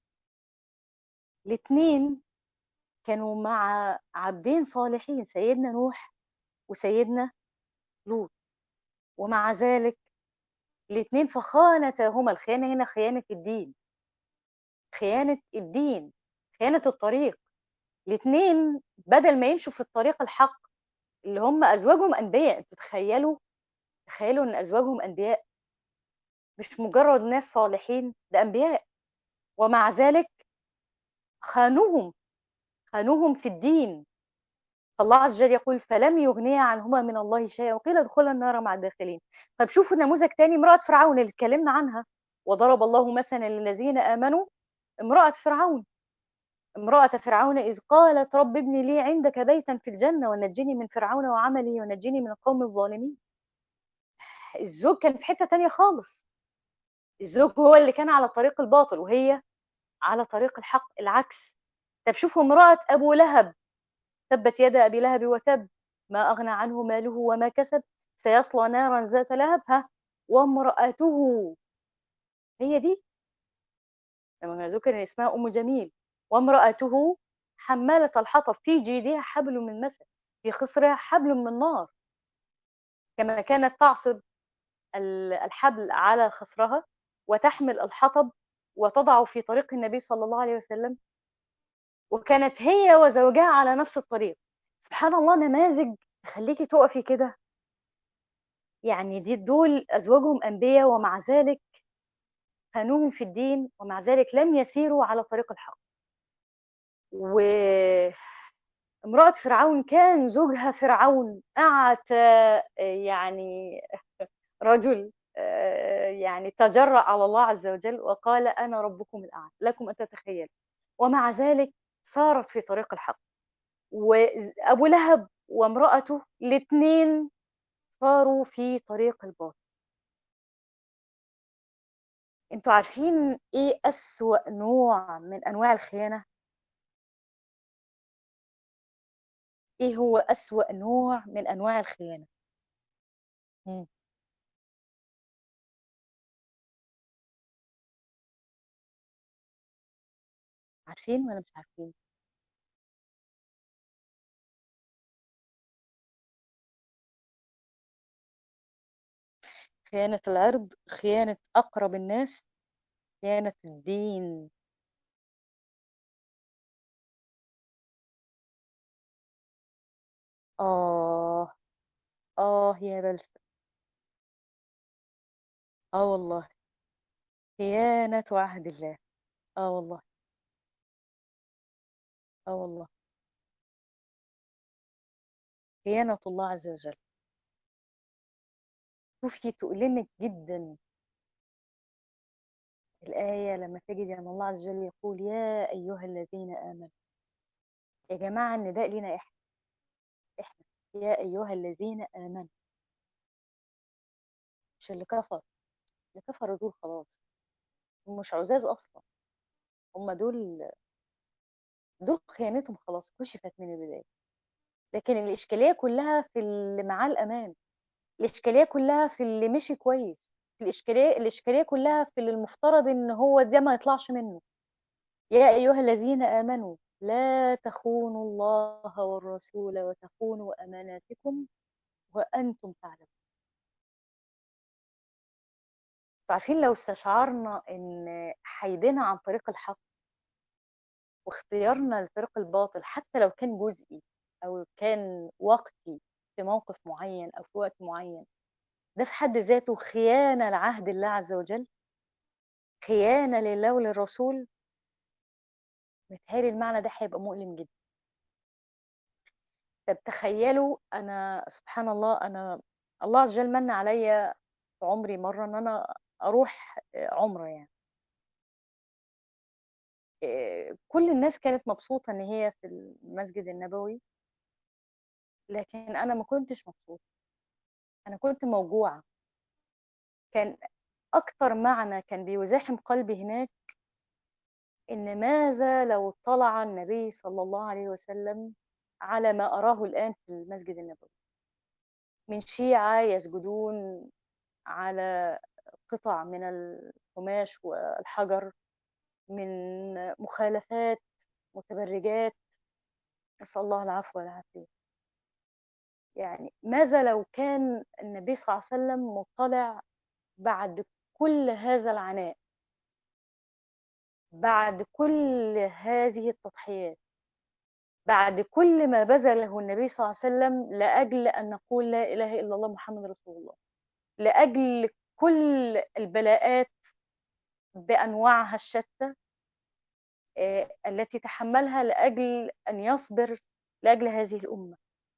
الاثنين كانوا مع عبدين صالحين، سيدنا نوح وسيدنا لوط، ومع ذلك الاثنين فخانتاهما. الخيانة هنا خيانة الدين، خيانة الدين، خيانة الطريق. الاثنين بدل ما يمشوا في الطريق الحق اللي هم أزواجهم أنبياء، انتوا تخيلوا ان أزواجهم أنبياء، مش مجرد ناس صالحين، ده أنبياء، ومع ذلك خانوهم، خانوهم في الدين. فالله عز وجل يقول: فلم يغنيا عنهما من الله شيئا وقيل ادخلا النار مع الداخلين. طب شوفوا نموذج تاني، امرأة فرعون اللي اتكلمنا عنها: وضرب الله مثلا للذين آمنوا امرأة فرعون، امرأة فرعون إذ قالت رب ابن لي عندك بيتا في الجنة ونجني من فرعون وعمله ونجني من القوم الظالمين. الزوج كان في حتة تانية خالص، الزوج هو اللي كان على طريق الباطل وهي على طريق الحق، العكس. طب شوفوا امرأة أبو لهب: تبت يد أبي لهب وتب، ما أغنى عنه ماله وما كسب، سيصلى نارا ذات لهب. ها، وامرأته، هي دي لما ذكر اسمها أم جميل: وامرأته حمالة الحطب في جيدها حبل من مسد في خصرها حبل من نار. كما كانت تعصب الحبل على خصرها وتحمل الحطب وتضع في طريق النبي صلى الله عليه وسلم، وكانت هي وزوجها على نفس الطريق. سبحان الله، نماذج تخليكي تقفي كده. يعني دول أزواجهم أنبياء ومع ذلك خانوهم في الدين، ومع ذلك لم يسيروا على طريق الحق. وامرأة فرعون كان زوجها فرعون أعتى، يعني رجل يعني تجرأ على الله عز وجل وقال: أنا ربكم الأعلى، لكم أن تتخيلوا. ومع ذلك صارت في طريق الحق. وأبو لهب وامرأته الاثنين صاروا في طريق الباطل. انتوا عارفين ايه أسوأ نوع من انواع الخيانة؟ ايه هو أسوأ نوع من انواع الخيانة؟ مم. عارفين ولا مش عارفين؟ خيانة العرض، خيانة اقرب الناس، خيانة الدين. اه، اه يا بلسة، اه والله، خيانة عهد الله. اه والله، اه والله، خيانة الله عز وجل. شوفي تؤلمك جدا الآية لما تجد أن الله عز وجل يقول: يا أيها الذين آمنوا. يا جماعة النداء لنا إحنا، يا أيها الذين آمنوا، مش اللي كفر. اللي كفروا دول خلاص، هم مش عزاز أصلا، هم دول خيانتهم خلاص كشفت من البداية. لكن الإشكالية كلها في اللي معاه الأمان، الإشكالية كلها في اللي مشي كويس، الإشكالية كلها في اللي المفترض إن هو ده ما يطلعش منه. يا أيها الذين آمنوا لا تخونوا الله والرسول وتخونوا أماناتكم وأنتم تعلمون. عارفين لو استشعرنا إن حيدنا عن طريق الحق واختيارنا لطريق الباطل حتى لو كان جزئي، أو كان وقتي في موقف معين أو في وقت معين، ده في حد ذاته خيانة لعهد الله عز وجل، خيانة لله وللرسول. متهيألي المعنى ده هيبقى مؤلم جدا. طب تخيلوا، أنا سبحان الله، أنا الله عز وجل من عليا في عمري مرة إن أنا أروح عمرة يعني. كل الناس كانت مبسوطة إن هي في المسجد النبوي، لكن أنا ما كنتش مبسوطة، أنا كنت موجوعة. كان أكتر معنى كان بيزاحم قلبي هناك إن ماذا لو اطلع النبي صلى الله عليه وسلم على ما أراه الآن في المسجد النبوي من شيعة يسجدون على قطع من القماش والحجر، من مخالفات، متبرجات، نسأل الله العفو والعافية. يعني ماذا لو كان النبي صلى الله عليه وسلم مطلع بعد كل هذا العناء، بعد كل هذه التضحيات، بعد كل ما بذله النبي صلى الله عليه وسلم لأجل أن نقول لا إله إلا الله محمد رسول الله، لأجل كل البلاءات بأنواعها الشتى التي تحملها لأجل أن يصبر لأجل هذه الأمة،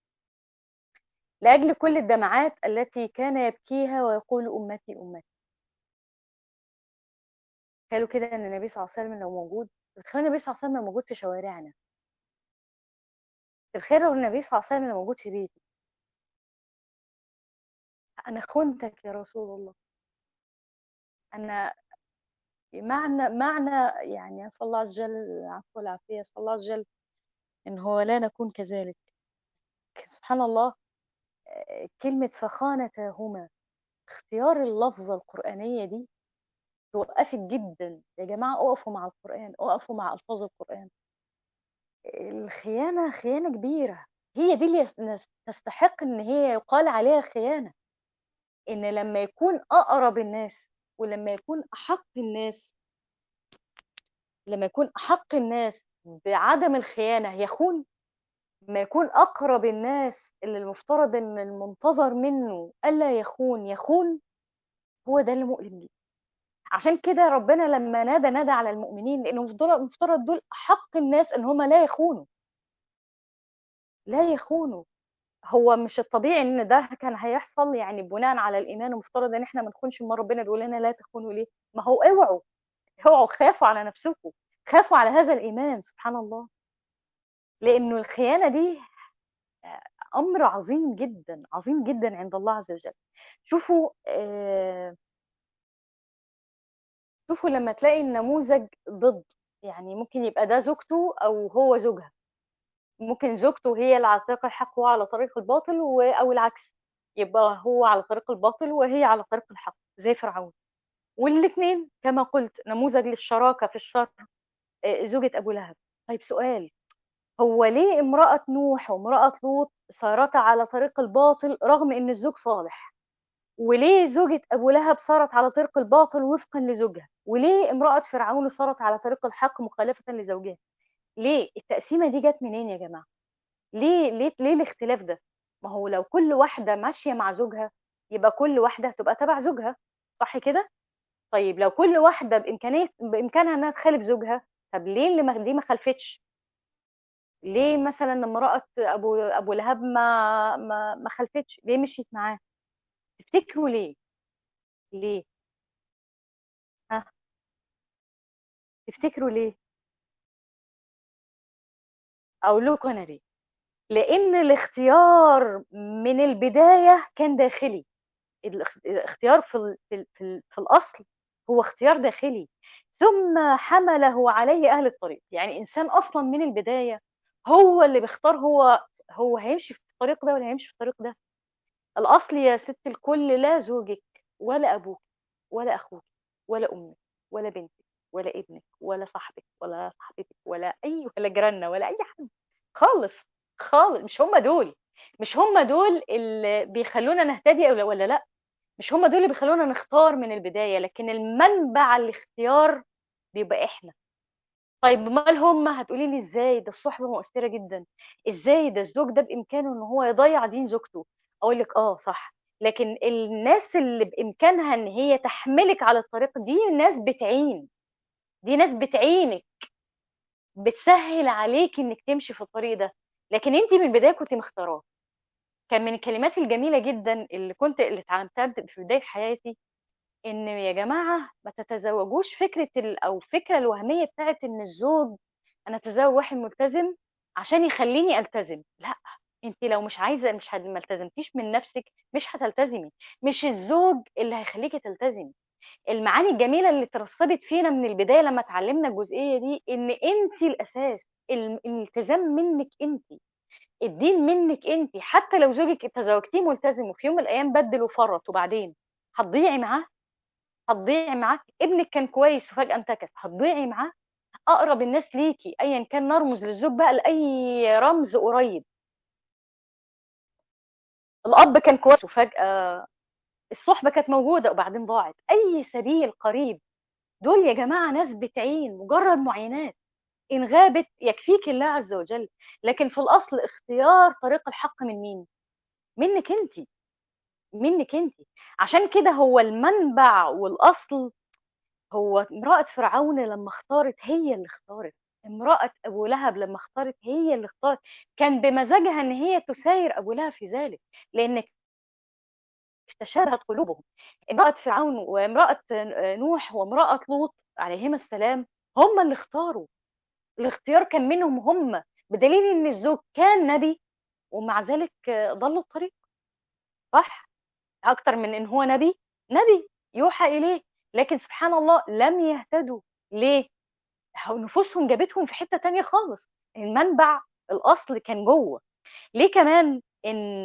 لأجل كل الدمعات التي كان يبكيها ويقول أمتي أمتي. قالوا كده أن النبي صلى الله عليه وسلم لو موجود، تخيل النبي صلى الله عليه وسلم موجود في شوارعنا، تخيل لو النبي صلى الله عليه وسلم لو موجود في بيتي. أنا خنتك يا رسول الله. أنا معنى يعني نسأل الله عز وجل العفو والعافية، نسأل الله عز وجل إن هو لا نكون كذلك. سبحان الله. كلمة فخانتاهما، اختيار اللفظة القرآنية دي توقفك جدا. يا جماعة اقفوا مع القرآن، اقفوا مع ألفاظ القرآن. الخيانة خيانة كبيرة، هي دي اللي تستحق ان هي يقال عليها خيانة. ان لما يكون اقرب الناس، ولما يكون احق الناس، لما يكون احق الناس بعدم الخيانة يخون، ما يكون اقرب الناس اللي المفترض ان المنتظر منه الا يخون يخون، هو ده اللي مؤلم لي. عشان كده ربنا لما نادى على المؤمنين، لانه مفترض دول احق الناس ان هم لا يخونوا، لا يخونوا. هو مش الطبيعي ان ده كان هيحصل؟ يعني بناء على الايمان المفترض ان احنا ما نخونش، ما ربنا بيقول لنا لا تخونوا ليه؟ ما هو اوعوا، اوعوا، خافوا على نفسكم، خافوا على هذا الايمان. سبحان الله. لانه الخيانه دي امر عظيم جدا، عظيم جدا عند الله عز وجل. شوفوا شوفوا لما تلاقي النموذج ضد، يعني ممكن يبقى ده زوجته او هو زوجها، ممكن زوجته هي اللي على طريق الحق وهو على طريق الباطل، او العكس، يبقى هو على طريق الباطل وهي على طريق الحق زي فرعون. والاثنين كما قلت نموذج للشراكه في الشر، زوجة ابو لهب. طيب سؤال، هو ليه امرأة نوح وامرأة لوط صارتا على طريق الباطل رغم ان الزوج صالح؟ وليه زوجة ابو لهب صارت على طريق الباطل وفقا لزوجها؟ وليه امرأة فرعون صارت على طريق الحق مخالفة لزوجها؟ ليه التقسيمة دي جت منين يا جماعة؟ ليه الاختلاف ده؟ ما هو لو كل واحدة ماشية مع زوجها يبقى كل واحدة هتبقى تبع زوجها، صح كده؟ طيب لو كل واحدة بإمكانها إنها تخالف زوجها، طب ليه اللي دي ما خلفتش؟ ليه مثلا امرأة أبو لهب ما خلفتش؟ ليه مشيت معاه؟ تفتكروا ليه؟ ليه؟ ها؟ تفتكروا ليه؟ أقول لكم أنا ليه؟ لأن الاختيار من البداية كان داخلي. الاختيار في الأصل هو اختيار داخلي، ثم حمله عليه أهل الطريق. يعني إنسان أصلا من البداية هو اللي بيختار، هو هيمشي في الطريق ده ولا هيمشي في الطريق ده. الأصل يا ست الكل لا زوجك ولا أبوك ولا أخوك ولا أمك ولا بنتك ولا ابنك ولا صاحبك ولا صاحبتك ولا جيراننا ولا أي حد خالص. خالص، مش هم دول اللي بيخلونا نهتدي ولا لا. مش هم دول اللي بيخلونا نختار من البداية، لكن المنبع الاختيار بيبقى احنا. طيب امال هم هتقولي لي ازاي؟ ده الصحبه مؤثره جدا. ازاي ده الزوج ده بامكانه ان هو يضيع دين زوجته؟ اقول لك اه صح. لكن الناس اللي بامكانها ان هي تحملك على الطريق دي ناس بتعين. دي ناس بتعينك، بتسهل عليك انك تمشي في الطريق ده. لكن انت من البدايه كنت مختاراه. كان من الكلمات الجميله جدا اللي اتعلمتها في بدايه حياتي، ان يا جماعه ما تتزوجوش فكره او الفكره الوهميه بتاعت ان الزوج، انا اتزوج واحد ملتزم عشان يخليني التزم. لا، انت لو مش عايزه، مش ما التزمتيش من نفسك مش هتلتزمي. مش الزوج اللي هيخليكي تلتزمي. المعاني الجميله اللي اترسبت فينا من البدايه لما اتعلمنا الجزئيه دي، ان انت الاساس. الالتزام منك انت، الدين منك انت. حتى لو زوجك تزوجتيه ملتزم وفي يوم من الايام بدل وفرط، وبعدين هتضيعي معاه. هتضيعي معاه. ابنك كان كويس وفجأة انتكس، هتضيعي معاه. اقرب الناس ليكي ايا كان، نرمز للزوج بقى لاي رمز قريب. الاب كان كويس وفجأة الصحبة كانت موجودة وبعدين ضاعت. اي سبيل قريب. دول يا جماعة ناس بتعين، مجرد معينات. ان غابت يكفيك الله عز وجل. لكن في الاصل اختيار طريق الحق من مين؟ منك انت. منك انت. عشان كده هو المنبع والاصل. هو امرأة فرعون لما اختارت هي اللي اختارت. امرأة أبو لهب لما اختارت هي اللي اختارت. كان بمزاجها إن هي تساير أبو لهب في ذلك، لأن تشابهت قلوبهم. امرأة فرعون وامرأة نوح وامرأة لوط عليهما السلام هم اللي اختاروا. الاختيار كان منهم هم، بدليل إن الزوج كان نبي ومع ذلك ضلوا الطريق. صح؟ أكتر من إن هو نبي. نبي يوحى إليه، لكن سبحان الله لم يهتدوا. ليه؟ نفوسهم جابتهم في حتة تانية خالص. المنبع الأصل كان جوه. ليه كمان؟ إن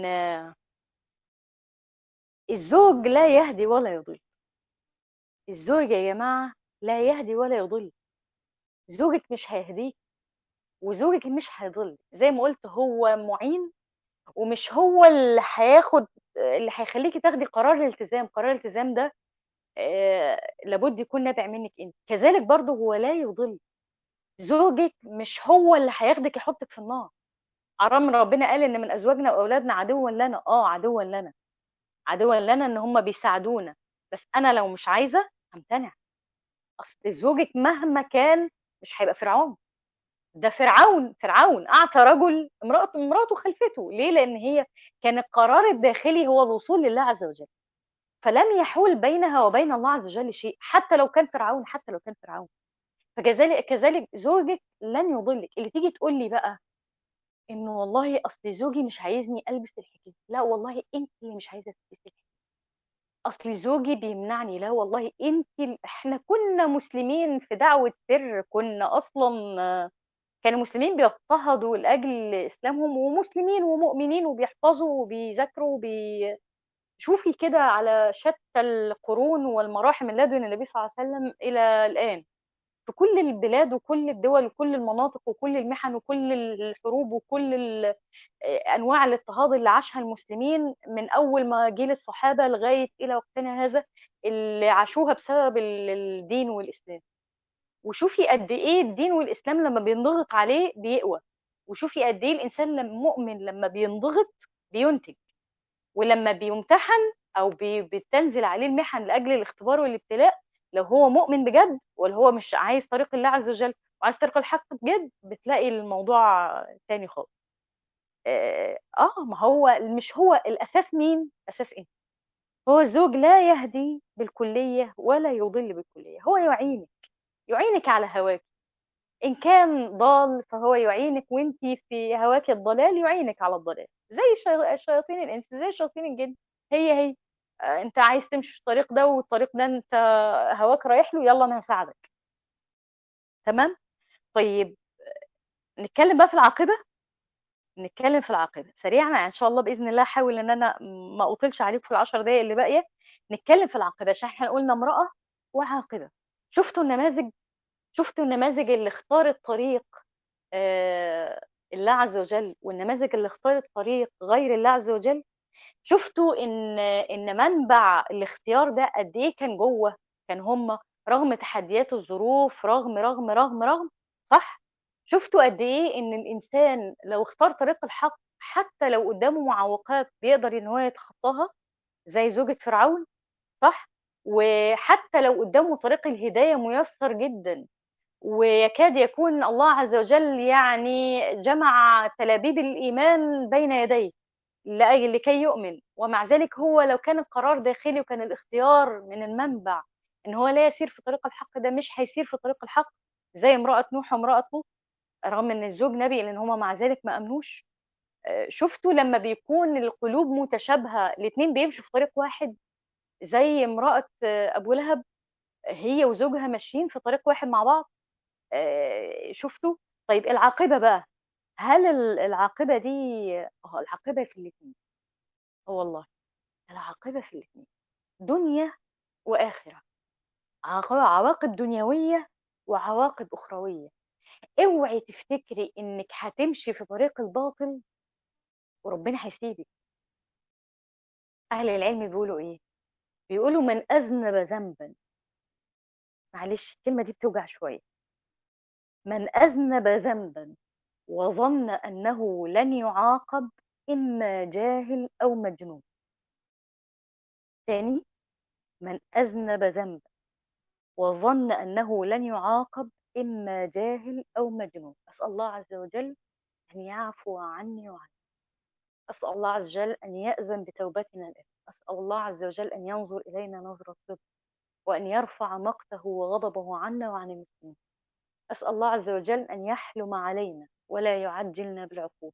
الزوج لا يهدي ولا يضل. الزوج يا جماعة لا يهدي ولا يضل. زوجك مش هيهديك وزوجك مش هيضل. زي ما قلت هو معين، ومش هو اللي هياخد، اللي هيخليكي تاخدي قرار الالتزام. قرار الالتزام ده لابد يكون نابع منك انت. كذلك برضه هو لا يضل. زوجك مش هو اللي هياخدك يحطك في النار. حرام. ربنا قال ان من ازواجنا واولادنا عدوا لنا. اه عدوا لنا. عدوا لنا ان هم بيساعدونا. بس انا لو مش عايزه همتنع. اصل زوجك مهما كان مش هيبقى فرعون. ده فرعون اعطى رجل امراته خلفته. ليه؟ لان هي كان القرار الداخلي هو الوصول لله عز وجل. فلم يحول بينها وبين الله عز وجل شيء، حتى لو كان فرعون. حتى لو كان فرعون. كذلك زوجك لن يضلك. اللي تيجي تقول لي بقى انه والله اصل زوجي مش عايزني البس الحجاب، لا والله انت اللي مش عايزه تلبسي الحجاب. اصل زوجي بيمنعني، لا والله انت احنا كنا مسلمين في دعوه سر. كنا اصلا كان المسلمين بيضطهدوا لاجل اسلامهم، ومسلمين ومؤمنين وبيحفظوا وبيذاكروا شوفي كده على شتى القرون والمراحل من لدن النبي صلى الله عليه وسلم الى الان. في كل البلاد وكل الدول وكل المناطق وكل المحن وكل الحروب وكل انواع الاضطهاد اللي عاشها المسلمين من اول ما جيل الصحابه لغايه الى وقتنا هذا، اللي عاشوها بسبب الدين والاسلام. وشوفي قد ايه الدين والاسلام لما بينضغط عليه بيقوى. وشوفي قد ايه الانسان لما مؤمن لما بينضغط بينتج. ولما بيمتحن او بتنزل عليه المحن لاجل الاختبار والابتلاء، لو هو مؤمن بجد ولا هو مش عايز طريق الله عز وجل وعايز طريق الحق بجد، بتلاقي الموضوع تاني خالص. ما هو مش هو الاساس. مين اساس ايه؟ هو الزوج لا يهدي بالكليه ولا يضل بالكليه. هو يعينك. يعينك على هواك. ان كان ضال فهو يعينك، وانت في هواك الضلال يعينك على الضلال. زي شياطين الانس زي شياطين الجن. هي انت عايز تمشي في الطريق ده والطريق ده انت هواك رايح له، يلا انا هساعدك. تمام. طيب نتكلم بقى في العاقبه. نتكلم في العاقبه سريعا ان شاء الله باذن الله. احاول ان انا ما اطيلش عليكم في العشر دقائق اللي باقيه. نتكلم في العاقبه عشان احنا قلنا امراه وعاقبه. شفتوا النماذج؟ شفتوا النماذج اللي اختارت طريق آه، الله عز وجل، والنماذج اللي اختارت طريق غير الله عز وجل؟ شفتوا ان منبع الاختيار ده قد ايه كان جوه؟ كان هم رغم تحديات الظروف، رغم صح؟ شفتوا قد إيه إن الإنسان لو اختار طريق الحق حتى لو قدامه معوقات بيقدر إن هو يتخطاها، زي زوجة فرعون، صح؟ وحتى لو قدامه طريق الهداية ميسر جدا، ويكاد يكون الله عز وجل يعني جمع تلابيب الإيمان بين يديه لكي يؤمن، ومع ذلك هو لو كان القرار داخلي وكان الاختيار من المنبع ان هو لا يسير في طريق الحق، ده مش هيسير في طريق الحق. زي امرأة نوح وامرأة لوط، رغم ان الزوج نبي لان هما مع ذلك ما امنوش. شفتوا لما بيكون القلوب متشابهة الاتنين بيمشوا في طريق واحد، زي امرأة ابو لهب، هي وزوجها ماشيين في طريق واحد مع بعض. شفتوا؟ طيب العاقبة بقى، هل العاقبة دي، العاقبة في الاتنين، والله العاقبة في الاتنين، دنيا وآخرة، عواقب دنيوية وعواقب أخروية. اوعي تفتكري انك هتمشي في طريق الباطل وربنا هيسيبك. اهل العلم بيقولوا ايه؟ بيقولوا من اذنب ذنبا، معلش الكلمة دي بتوجع شوية، من اذنب ذنبا وظن انه لن يعاقب، اما جاهل او مجنون. تاني، من اذنب ذنبا وظن انه لن يعاقب، اما جاهل او مجنون. اسال الله عز وجل أن يعفو عني وعنك، أسأل الله عز وجل أن يأذن بتوبتنا الآن، أسأل الله عز وجل أن ينظر إلينا نظرة صدق، وأن يرفع مقته وغضبه عنا وعن المسلمين. أسأل الله عز وجل أن يحلم علينا ولا يعجلنا بالعقوبة.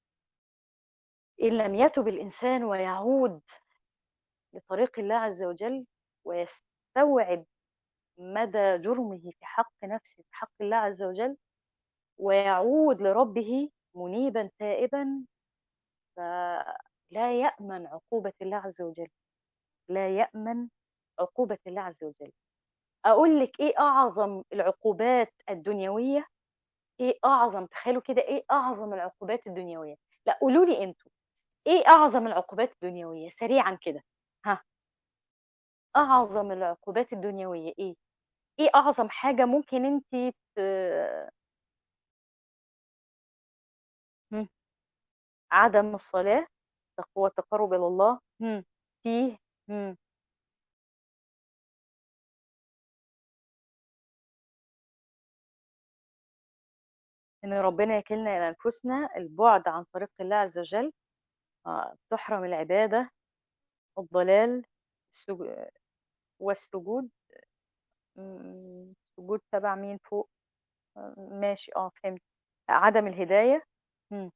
إن لم يتب الإنسان ويعود لطريق الله عز وجل ويستوعب مدى جرمه في حق نفسه في حق الله عز وجل، ويعود لربه منيبا تائبا، فلا يأمن عقوبة الله عز وجل، لا يأمن عقوبة الله عز وجل. أقول لك إيه أعظم العقوبات الدنيوية؟ إيه أعظم، تخيلوا كده، إيه أعظم العقوبات الدنيوية؟ لا قولوا لي أنتوا، إيه أعظم العقوبات الدنيوية سريعا كده؟ ها، أعظم العقوبات الدنيوية إيه؟ إيه أعظم حاجة ممكن أنت هم، عدم الصلاة، تقوى التقرب إلى الله، فيه، هم، إن ربنا يكلنا إلى أنفسنا، البعد عن طريق الله عز وجل، تحرم العبادة، الضلال، والسجود. السجود تبع مين فوق؟ ماشي، فهمت. عدم الهداية. مم.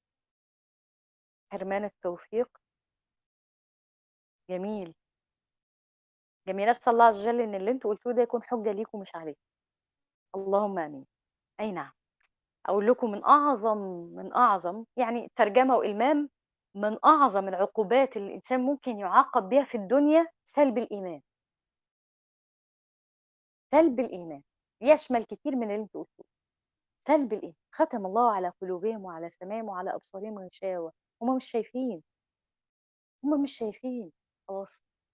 حرمان التوفيق. جميل، جميل. أسأل الله عز وجل إن اللي انتوا قلتوه ده يكون حجة ليكم مش عليكم. اللهم آمين. أي نعم. أقول لكم من أعظم يعني ترجمة وإلمام، من أعظم العقوبات اللي الإنسان ممكن يعاقب بها في الدنيا سلب الإيمان. سلب الإيمان يشمل كتير من اللي انتوا قلتوه. سلب الإيمان، ختم الله على قلوبهم وعلى سمعهم وعلى أبصارهم غشاوة. هما مش شايفين، هما مش شايفين. خلاص،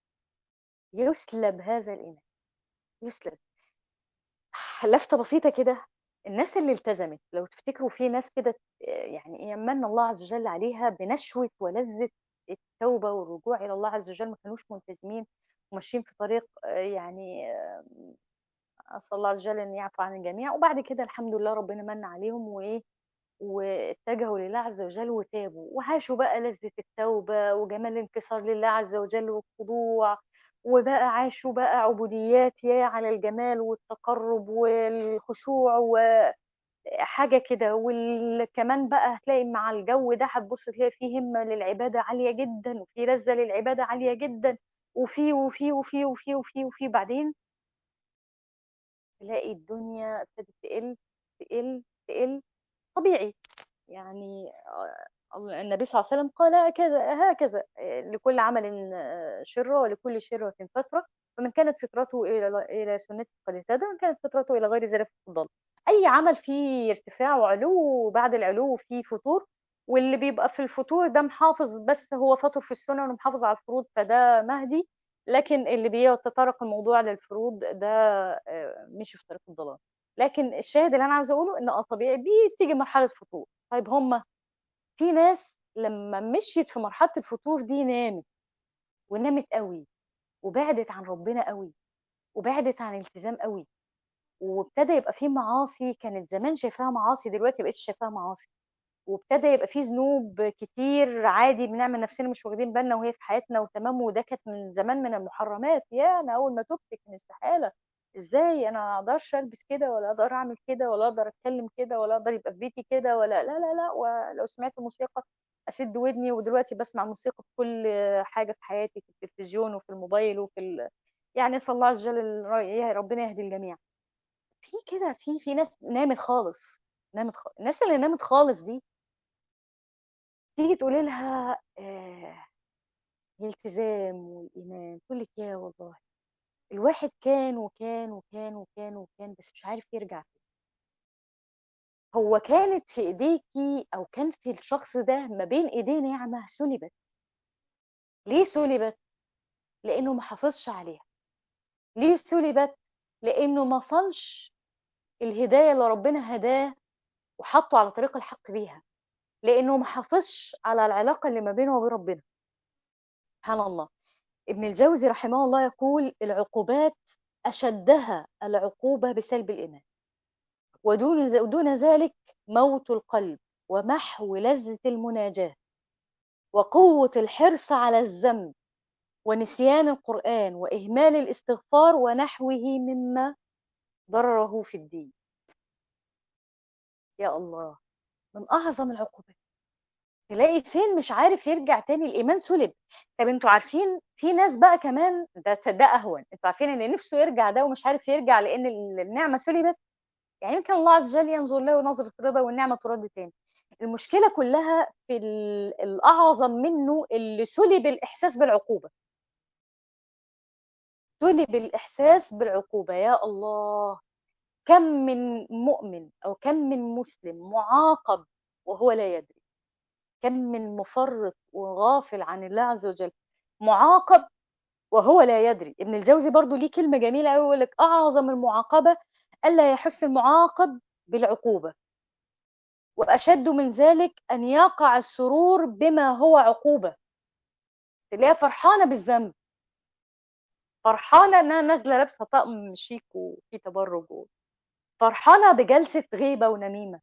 يسلب هذا الإيمان، يسلب. لفتة بسيطة كده، الناس اللي التزمت لو تفتكروا في ناس كده، يعني ايه، من الله عز وجل عليها بنشوة ولذة التوبة والرجوع إلى الله عز وجل، ما كانوش ملتزمين وماشيين في طريق، يعني أسأل الله عز وجل أن يعفو عن الجميع، وبعد كده الحمد لله ربنا من عليهم وإيه، واتجهوا لله عز وجل وتابوا وعاشوا بقى لذة التوبة وجمال الانكسار لله عز وجل والخضوع، وبقى عاشوا بقى عبوديات يا على الجمال والتقرب والخشوع وحاجة كده. وكمان بقى هتلاقي مع الجو ده هتبص تلاقي فيه همة للعبادة عالية جدا، وفي لذة للعبادة عالية جدا، وفي بعدين تلاقي الدنيا ابتدت تقل، تقل، تقل. طبيعي يعني. النبي صلى الله عليه وسلم قال هكذا، لكل عمل شرة ولكل شرة فترة، فمن كانت فترته إلى سنتي فقد اهتدى، ومن كانت فترته إلى غير ذلك فقد ضل. أي عمل فيه ارتفاع وعلو، وبعد العلو فيه فتور، واللي بيبقى في الفتور ده محافظ، بس هو فطر في السنة ومحافظ على الفروض، فده مهدي. لكن اللي بيتطرق الموضوع للفروض ده مشي في طريق الضلال. لكن الشاهد اللي انا عاوزه اقوله ان طبيعي بتيجي مرحله فتور. طيب هم في ناس لما مشيت في مرحله الفتور دي نامت، ونامت قوي، وبعدت عن ربنا قوي، وبعدت عن الالتزام قوي، وابتدى يبقى في معاصي كانت زمان شايفاها معاصي دلوقتي مبقتش شايفاها معاصي، وابتدى يبقى في ذنوب كتير عادي بنعمل نفسنا مش واخدين بالنا وهي في حياتنا وتمام، وده كانت من زمان من المحرمات. يا انا اول ما تبت كان استحاله، ازاي انا ما اقدرش البس كده، ولا اقدر اعمل كده، ولا اقدر اتكلم كده، ولا اقدر يبقى في بيتي كده، ولا لا لا لا. ولو سمعت موسيقى اسد ودني، ودلوقتي بسمع موسيقى في كل حاجه في حياتي، في التلفزيون وفي الموبايل وفي يعني صلى الله عز وجل يا ربنا يهدي الجميع. في كده في ناس نامت خالص، الناس اللي نامت خالص دي تيجي تقولي لها الالتزام والإيمان، تقول لك يا والله الواحد كان وكان وكان وكان وكان بس مش عارف يرجع. هو كانت في ايديكي او كان في الشخص ده ما بين ايديه نعمة سلبت. ليه سلبت؟ لانه ما حافظش عليها. ليه سلبت؟ لانه ما صنش الهداية اللي ربنا هداه وحطه على طريق الحق بيها، لانه ما حافظش على العلاقة اللي ما بينه وبين ربنا. سبحان الله. ابن الجوزي رحمه الله يقول العقوبات أشدها العقوبة بسلب الإيمان، ودون ذلك موت القلب، ومحو لذة المناجاة، وقوة الحرص على الذنب، ونسيان القرآن، وإهمال الاستغفار ونحوه مما ضرره في الدين. يا الله، من أعظم العقوبات. تلاقي فين مش عارف يرجع تاني، الإيمان سلب. طب انتوا عارفين في ناس بقى كمان ده أهون، انتوا عارفين ان نفسه يرجع ده ومش عارف يرجع لأن النعمة سلبت. يعني يمكن الله عز وجل ينظر له نظرة رضا والنعمة ترد تاني. المشكلة كلها في الأعظم منه اللي سلب الإحساس بالعقوبة. سلب الإحساس بالعقوبة. يا الله، كم من مؤمن أو كم من مسلم معاقب وهو لا يدري. كم من مفرط وغافل عن الله عز وجل معاقب وهو لا يدري. ابن الجوزي برضو ليه كلمة جميلة أوي، يقول لك أعظم المعاقبة ألا يحس المعاقب بالعقوبة، وأشد من ذلك أن يقع السرور بما هو عقوبة. تلاقيها فرحانة بالذنب، فرحانة إنها نازلة لابسة طقم شيك وفي تبرج، فرحانة بجلسة غيبة ونميمة.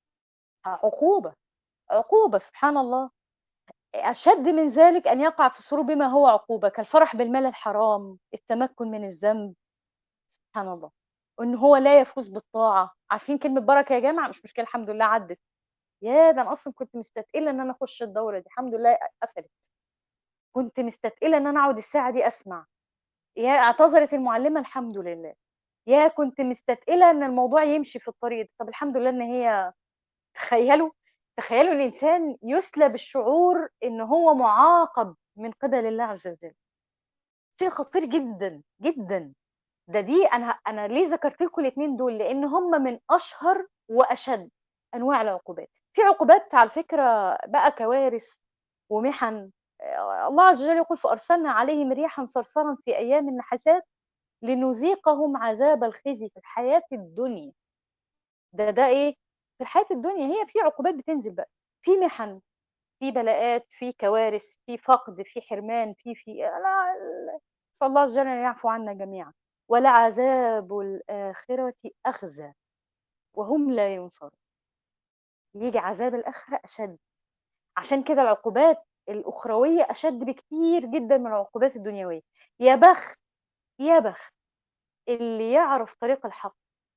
عقوبة، عقوبة سبحان الله. أشد من ذلك أن يقع في السرور بما هو عقوبة، كالفرح بالمال الحرام، التمكن من الذنب. سبحان الله. وإن هو لا يفوز بالطاعة. عارفين كلمة بركة يا جماعة؟ مش مشكلة الحمد لله عدت. يا ده أنا أصلا كنت مستثقلة إن أنا أخش الدورة دي، الحمد لله قفلت. كنت مستثقلة إن أنا أقعد الساعة دي أسمع. يا اعتذرت المعلمة الحمد لله. يا كنت مستثقلة إن الموضوع يمشي في الطريق ده. طب الحمد لله إن هي. تخيلوا، تخيلوا الإنسان يسلب الشعور إن هو معاقب من قبل الله عز وجل. شيء خطير جدا جدا. دي أنا ليه ذكرت لكم الاثنين دول؟ لأن هم من أشهر وأشد أنواع العقوبات. في عقوبات على فكرة بقى كوارث ومحن. الله عز وجل يقول فأرسلنا عليهم ريحا صرصرا في أيام النحسات لنذيقهم عذاب الخزي في الحياة الدنيا. ده إيه؟ في الحياة الدنيا هي في عقوبات بتنزل بقى، في محن، في بلاءات، في كوارث، في فقد، في حرمان، في لا. فالله عز وجل يعفو عنا جميعا. ولعذاب الآخرة أخزى وهم لا ينصرون. يجي عذاب الآخرة أشد. عشان كده العقوبات الأخروية أشد بكتير جدا من العقوبات الدنيوية. يا بخت، يا بخت اللي يعرف طريق الحق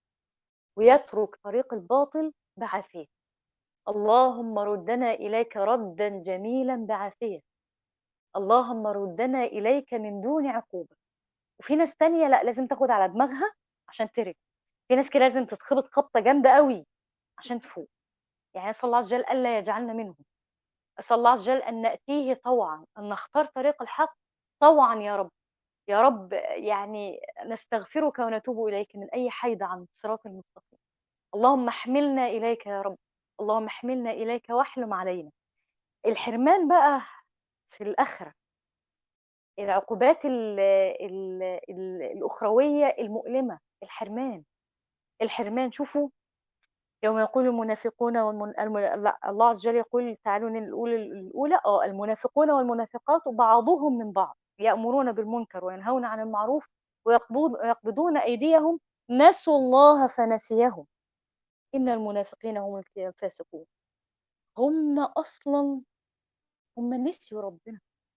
ويترك طريق الباطل بعافية. اللهم ردنا إليك ردا جميلا بعافية. اللهم ردنا إليك من دون عقوبة. وفي ناس تانية لا، لازم تاخد على دماغها عشان ترد. في ناس كده لازم تتخبط خبطة جامدة قوي عشان تفوق. يعني أسأل الله عز وجل ألا يجعلنا منهم. أسأل الله عز وجل أن نأتيه طوعا، أن نختار طريق الحق طوعا يا رب. يا رب يعني نستغفرك ونتوب إليك من أي حيد عن الصراط المستقيم. اللهم احملنا إليك يا رب. اللهم احملنا إليك واحلم علينا. الحرمان بقى في الآخرة، العقوبات الأخروية المؤلمة، الحرمان. الحرمان. شوفوا يوم يقول المنافقون لا، الله عز وجل يقول تعالوا نقول الأولى المنافقون والمنافقات بعضهم من بعض يأمرون بالمنكر وينهون عن المعروف ويقبضون أيديهم، نسوا الله فنسيهم، إن المنافقين هم الفاسقون. هم أصلا هم نسيوا ربنا،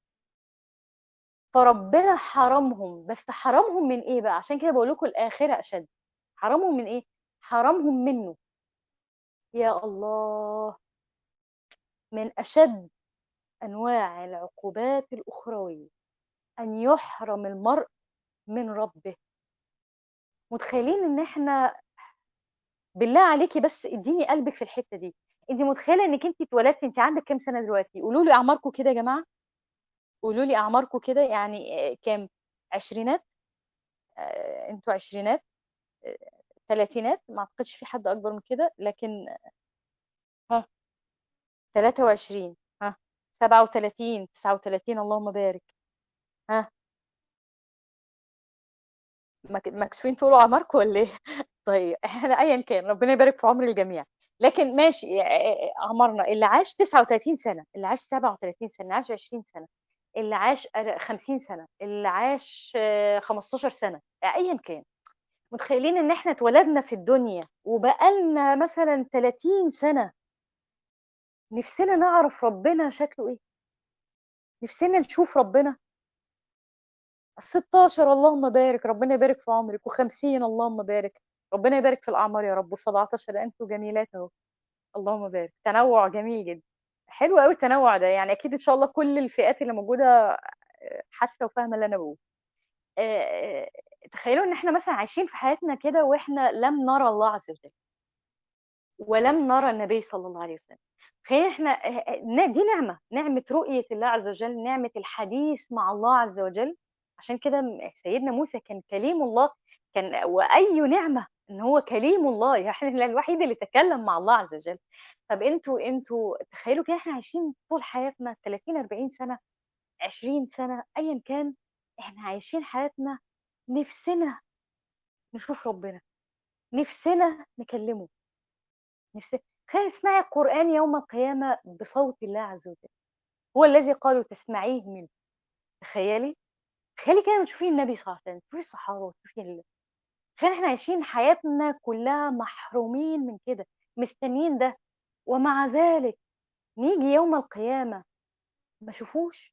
فربنا حرمهم. بس حرمهم من إيه بقى؟ عشان كده بقول لكم الآخرة أشد. حرمهم من إيه؟ حرمهم منه. يا الله، من أشد أنواع العقوبات الأخروية أن يحرم المرء من ربه. متخيلين إن إحنا، بالله عليكي بس اديني قلبك في الحتة دي. أنت متخيلة إنك أنت اتولدتي، أنت عندك كام سنة دلوقتي؟ قولوا لي أعماركم كده يا جماعة، قولوا لي أعماركم كده يعني كام؟ عشرينات؟ أنتوا عشرينات؟ آه، تلاتينات؟ ما أعتقدش في حد أكبر من كده، لكن ها 23، ها 37، 39، اللهم بارك. ها مكسوفين تقولوا اعماركم ولا ايه؟ طيب احنا ايا كان ربنا يبارك في عمر الجميع. لكن ماشي، اعمارنا اللي عاش 39 سنه، اللي عاش 37 سنه، اللي عاش 20 سنه، اللي عاش 50 سنه، اللي عاش 15 سنه، ايا كان. متخيلين ان احنا اتولدنا في الدنيا وبقالنا مثلا 30 سنه نفسنا نعرف ربنا شكله ايه، نفسنا نشوف ربنا. 16 اللهم بارك، ربنا يبارك في عمرك، و50 اللهم بارك، ربنا يبارك في الأعمار يا رب، و17 أنتوا جميلات أهو، اللهم بارك. تنوع جميل جدا، حلو قوي التنوع ده. يعني أكيد إن شاء الله كل الفئات اللي موجودة حاسة وفاهمة اللي أنا بقوله. تخيلوا إن إحنا مثلا عايشين في حياتنا كده وإحنا لم نرى الله عز وجل ولم نرى النبي صلى الله عليه وسلم. خلينا احنا دي نعمة، نعمة رؤية الله عز وجل، نعمة الحديث مع الله عز وجل. عشان كده سيدنا موسى كان كليم الله. كان وأي نعمة ان هو كليم الله، يعني احنا الوحيد اللي تكلم مع الله عز وجل. طب انتوا تخيلوا كده احنا عايشين طول حياتنا 30 40 سنة، 20 سنة، ايا كان، احنا عايشين حياتنا نفسنا نشوف ربنا، نفسنا نكلمه، نفسنا. خلينا نسمعي القرآن يوم القيامة بصوت الله عز وجل، هو الذي قالوا تسمعيه منه. تخيلي، تخيلي كده تشوفي النبي صلى الله عليه وسلم، تشوفي الصحابة، تشوفي تخيل احنا عايشين حياتنا كلها محرومين من كده، مستنيين ده، ومع ذلك نيجي يوم القيامة ما شوفوش،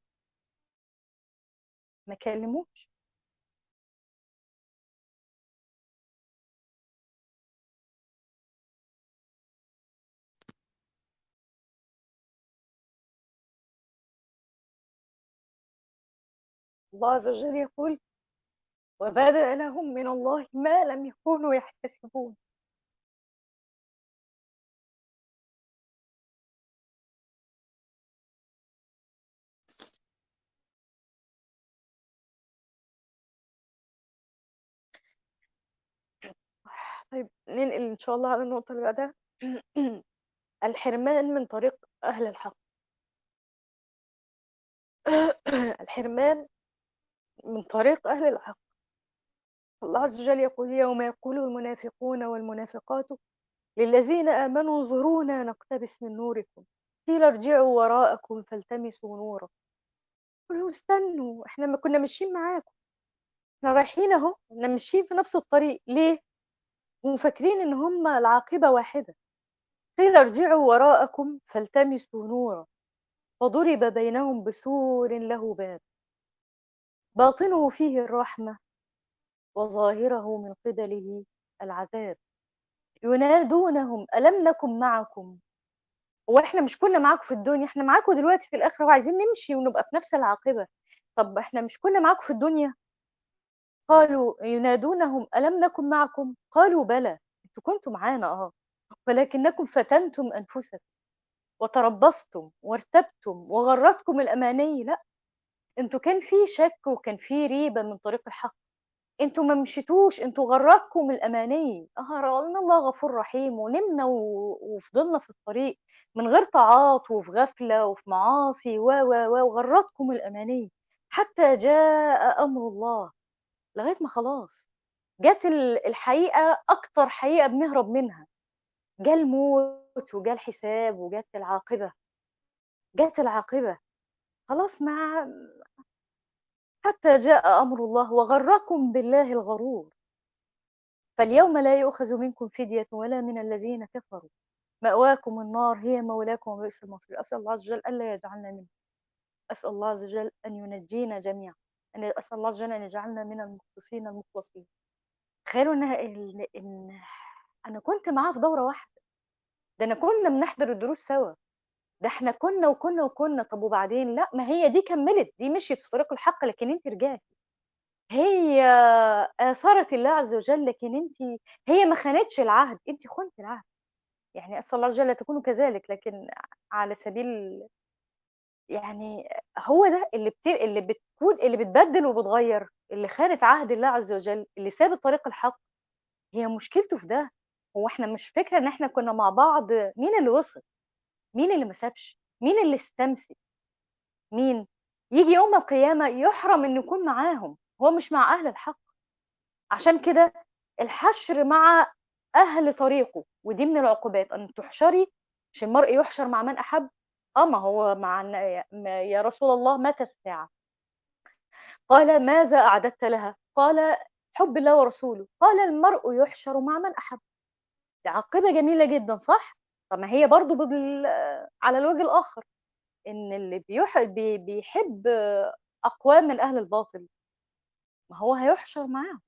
ما كلموش. الله عز وجل يقول وبدأ لهم من الله ما لم يكونوا يحتسبون. طيب ننقل إن شاء الله على النقطة اللي بعدها. الحرمان من طريق أهل الحق. الحرمان من طريق أهل الحق. الله عز وجل يقول يوم يقول المنافقون والمنافقات للذين آمنوا انظرونا نقتبس من نوركم قيل ارجعوا وراءكم فالتمسوا نورا. قالوا استنوا، احنا ما كنا ماشيين معاكم، احنا رايحين اهو، احنا ماشيين في نفس الطريق ليه؟ ومفكرين ان هم العاقبة واحدة. قيل ارجعوا وراءكم فالتمسوا نورا فضرب بينهم بسور له باب باطنه فيه الرحمة وظاهره من قبله العذاب ينادونهم ألم نكن معكم. هو احنا مش كنا معاكم في الدنيا؟ احنا معاكم دلوقتي في الآخرة وعايزين نمشي ونبقى في نفس العاقبة. طب احنا مش كنا معاكم في الدنيا؟ قالوا ينادونهم ألم نكن معكم قالوا بلى، انتوا كنتوا معانا ولكنكم فتنتم أنفسكم وتربصتم وارتبتم وغرتكم الأماني. لا، انتوا كان في شك وكان في ريبة من طريق الحق، انتوا ما مشيتوش، انتوا غرتكم الاماني. قالنا الله غفور رحيم ونمنا وفضلنا في الطريق من غير طاعات وفي غفله وفي معاصي وغرتكم الاماني حتى جاء امر الله، لغايه ما خلاص جت الحقيقة أكتر حقيقة بنهرب منها، جه الموت وجه الحساب وجت العاقبة، جت العاقبة. خلاص ما حتى جاء أمر الله وغركم بالله الغرور. فاليوم لا يؤخذ منكم فدية ولا من الذين كفروا، مأواكم النار هي مولاكم وبئس المصير. أسأل الله عز وجل ألا يجعلنا منه، أسأل الله عز وجل أن ينجينا جميعا، أسأل الله عز وجل أن يجعلنا من المخلصين المخلصين. تخيلوا إن أنا كنت معاه في دورة واحدة، ده أنا كنا بنحضر الدروس سوا، ده احنا كنا وكنا وكنا. طب وبعدين؟ لا، ما هي دي كملت، دي مشيت في طريق الحق، لكن انت رجعتي. هي آثرت الله عز وجل، لكن انت، هي ما خانتش العهد، انت خنت العهد. يعني أسأل الله عز وجل تكونوا كذلك، لكن على سبيل يعني، هو ده اللي بتكون، اللي بتبدل وبتغير، اللي خانت عهد الله عز وجل، اللي ساب طريق الحق. هي مشكلته في ده. هو احنا مش فكرة ان احنا كنا مع بعض، مين اللي وصل، مين اللي ما سابش، مين اللي استمسك، مين يجي يوم القيامة يحرم انه يكون معاهم، هو مش مع اهل الحق. عشان كده الحشر مع اهل طريقه، ودي من العقوبات ان تحشري. مش المرء يحشر مع من احب؟ اه، ما هو مع يا رسول الله متى الساعة؟ قال ماذا اعددت لها؟ قال حب الله ورسوله. قال المرء يحشر مع من احب. دي عقيدة جميلة جدا، صح؟ طب ما هي برضو على الوجه الاخر، ان اللي بيحب اقوام من اهل الباطل، ما هو هيحشر معاهم.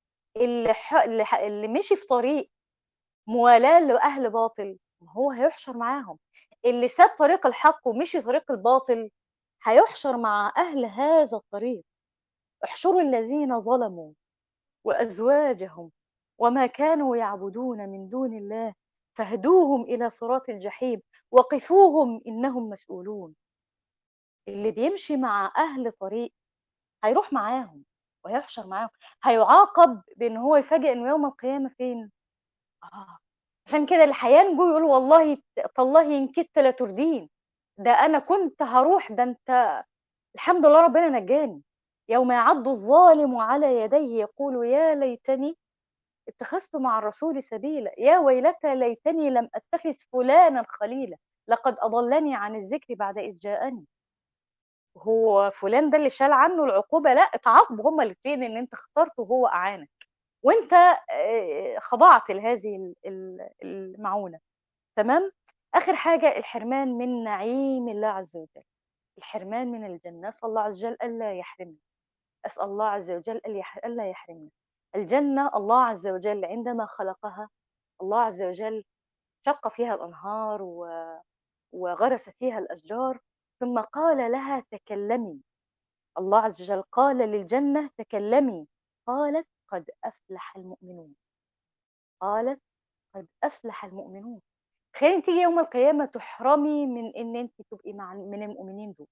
اللي مشي في طريق موالاة لأهل باطل، ما هو هيحشر معاهم. اللي ساب طريق الحق ومشي طريق الباطل، هيحشر مع أهل هذا الطريق. احشروا الذين ظلموا وأزواجهم وما كانوا يعبدون من دون الله فاهدوهم إلى صراط الجحيم وقفوهم إنهم مسؤولون. اللي بيمشي مع أهل طريق هيروح معاهم وهيحشر معاهم، هيعاقب بان هو يفاجئ انه يوم القيامه فين. اه، عشان كده الحياه نقول يقول والله تالله ان كدت لتردين، ده انا كنت هروح، ده انت الحمد لله ربنا نجاني. يوم يعض الظالم على يديه يقول يا ليتني اتخذت مع الرسول سبيلا، يا ويلتى ليتني لم اتخذ فلانا خليلا، لقد اضلني عن الذكر بعد اذ جاءني. هو فلان ده اللي شال عنه العقوبة؟ لا، اتعاقبوا هما الاثنين، ان انت اخترته وهو اعانك، وانت خضعت لهذه المعونة. تمام. اخر حاجة الحرمان من نعيم الله عز وجل، الحرمان من الجنة. اسال الله عز وجل الا يحرمنا، اسال الله عز وجل الا يحرمنا الجنة. الله عز وجل عندما خلقها، الله عز وجل شق فيها الانهار وغرس فيها الاشجار، ثم قال لها تكلمي. الله عز وجل قال للجنة تكلمي، قالت قد أفلح المؤمنون، قالت قد أفلح المؤمنون. تخيلي تيجي يوم القيامة تحرمي من ان انت تبقي من المؤمنين دول،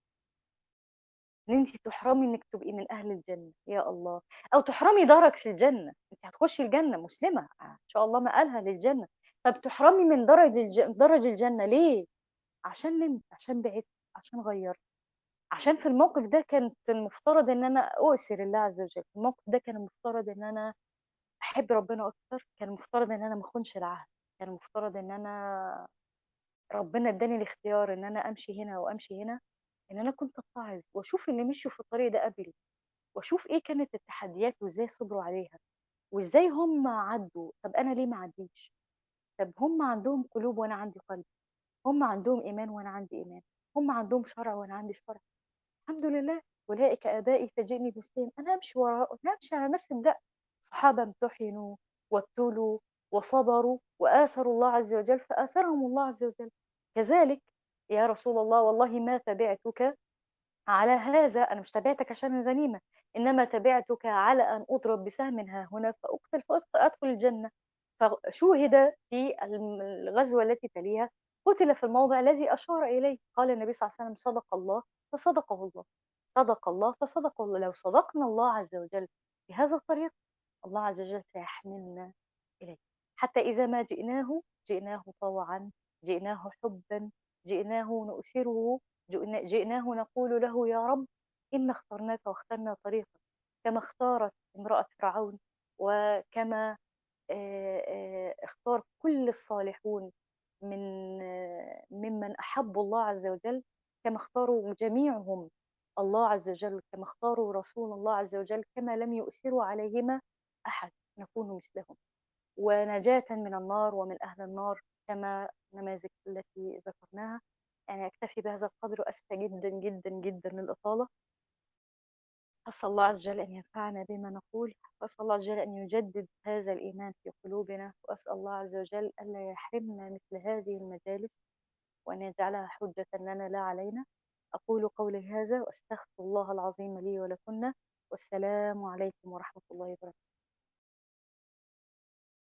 ان انت تحرمي انك تبقي من اهل الجنة، يا الله. او تحرمي دارك في الجنة، انت هتخشي الجنة مسلمة ان شاء الله مآلها للجنة، طب تحرمي من درج الجنة ليه؟ عشان نمت، عشان بعدت، عشان غيرت، عشان في الموقف ده كانت المفترض ان انا اؤثر الله عز وجل، في الموقف ده كان المفترض ان انا احب ربنا اكتر، كان المفترض ان انا ما اخونش العهد، كان المفترض ان انا ربنا اداني الاختيار ان انا امشي هنا وامشي هنا، ان انا كنت اتعظ واشوف اللي مشوا في الطريق ده قبلي، واشوف ايه كانت التحديات وازاي صبروا عليها، وازاي هم عدوا. طب انا ليه ما عديش؟ طب هم عندهم قلوب وانا عندي قلب، هم عندهم ايمان وانا عندي ايمان، هم عندهم شرع وانا عندي شرع. الحمد لله، أولئك آبائي فجئني بسلم، أنا أمشي وراء، أمشي على نفس الدأب. صحابة امتحنوا وابتلوا وصبروا وآثروا الله عز وجل فآثرهم الله عز وجل. كذلك يا رسول الله والله ما تبعتك على هذا، أنا مش تبعتك عشان الغنيمة، إنما تبعتك على أن أضرب بسهم ها هنا فأقتل فأدخل الجنة. فشوهد في الغزوة التي تليها، قتل في الموضع الذي أشار إليه. قال النبي صلى الله عليه وسلم صدق الله فصدقه الله، صدق الله فصدقه الله. لو صدقنا الله عز وجل في هذا الطريق، الله عز وجل سيحملنا إليه. حتى إذا ما جئناه طوعا، جئناه حبا، جئناه نؤثره، جئناه نقول له يا رب إن اخترناك واخترنا طريقك كما اختارت امرأة فرعون وكما اختار كل الصالحون من ممن أحبوا الله عز وجل، كما اختاروا جميعهم الله عز وجل، كما اختاروا رسول الله عز وجل، كما لم يؤثروا عليهما أحد، نكون مثلهم، ونجاة من النار ومن أهل النار كما النماذج التي ذكرناها. يعني أكتفي بهذا القدر، وأسفة جدا جدا جدا للإطالة. أسأل الله عز وجل أن ينفعنا بما نقول، وأسأل الله عز وجل أن يجدد هذا الإيمان في قلوبنا، وأسأل الله عز وجل ألا يحرمنا مثل هذه المجالس، وأن يجعلها حجة لنا لا علينا. أقول قولي هذا وأستغفر الله العظيم لي ولكن، والسلام عليكم ورحمة الله وبركاته.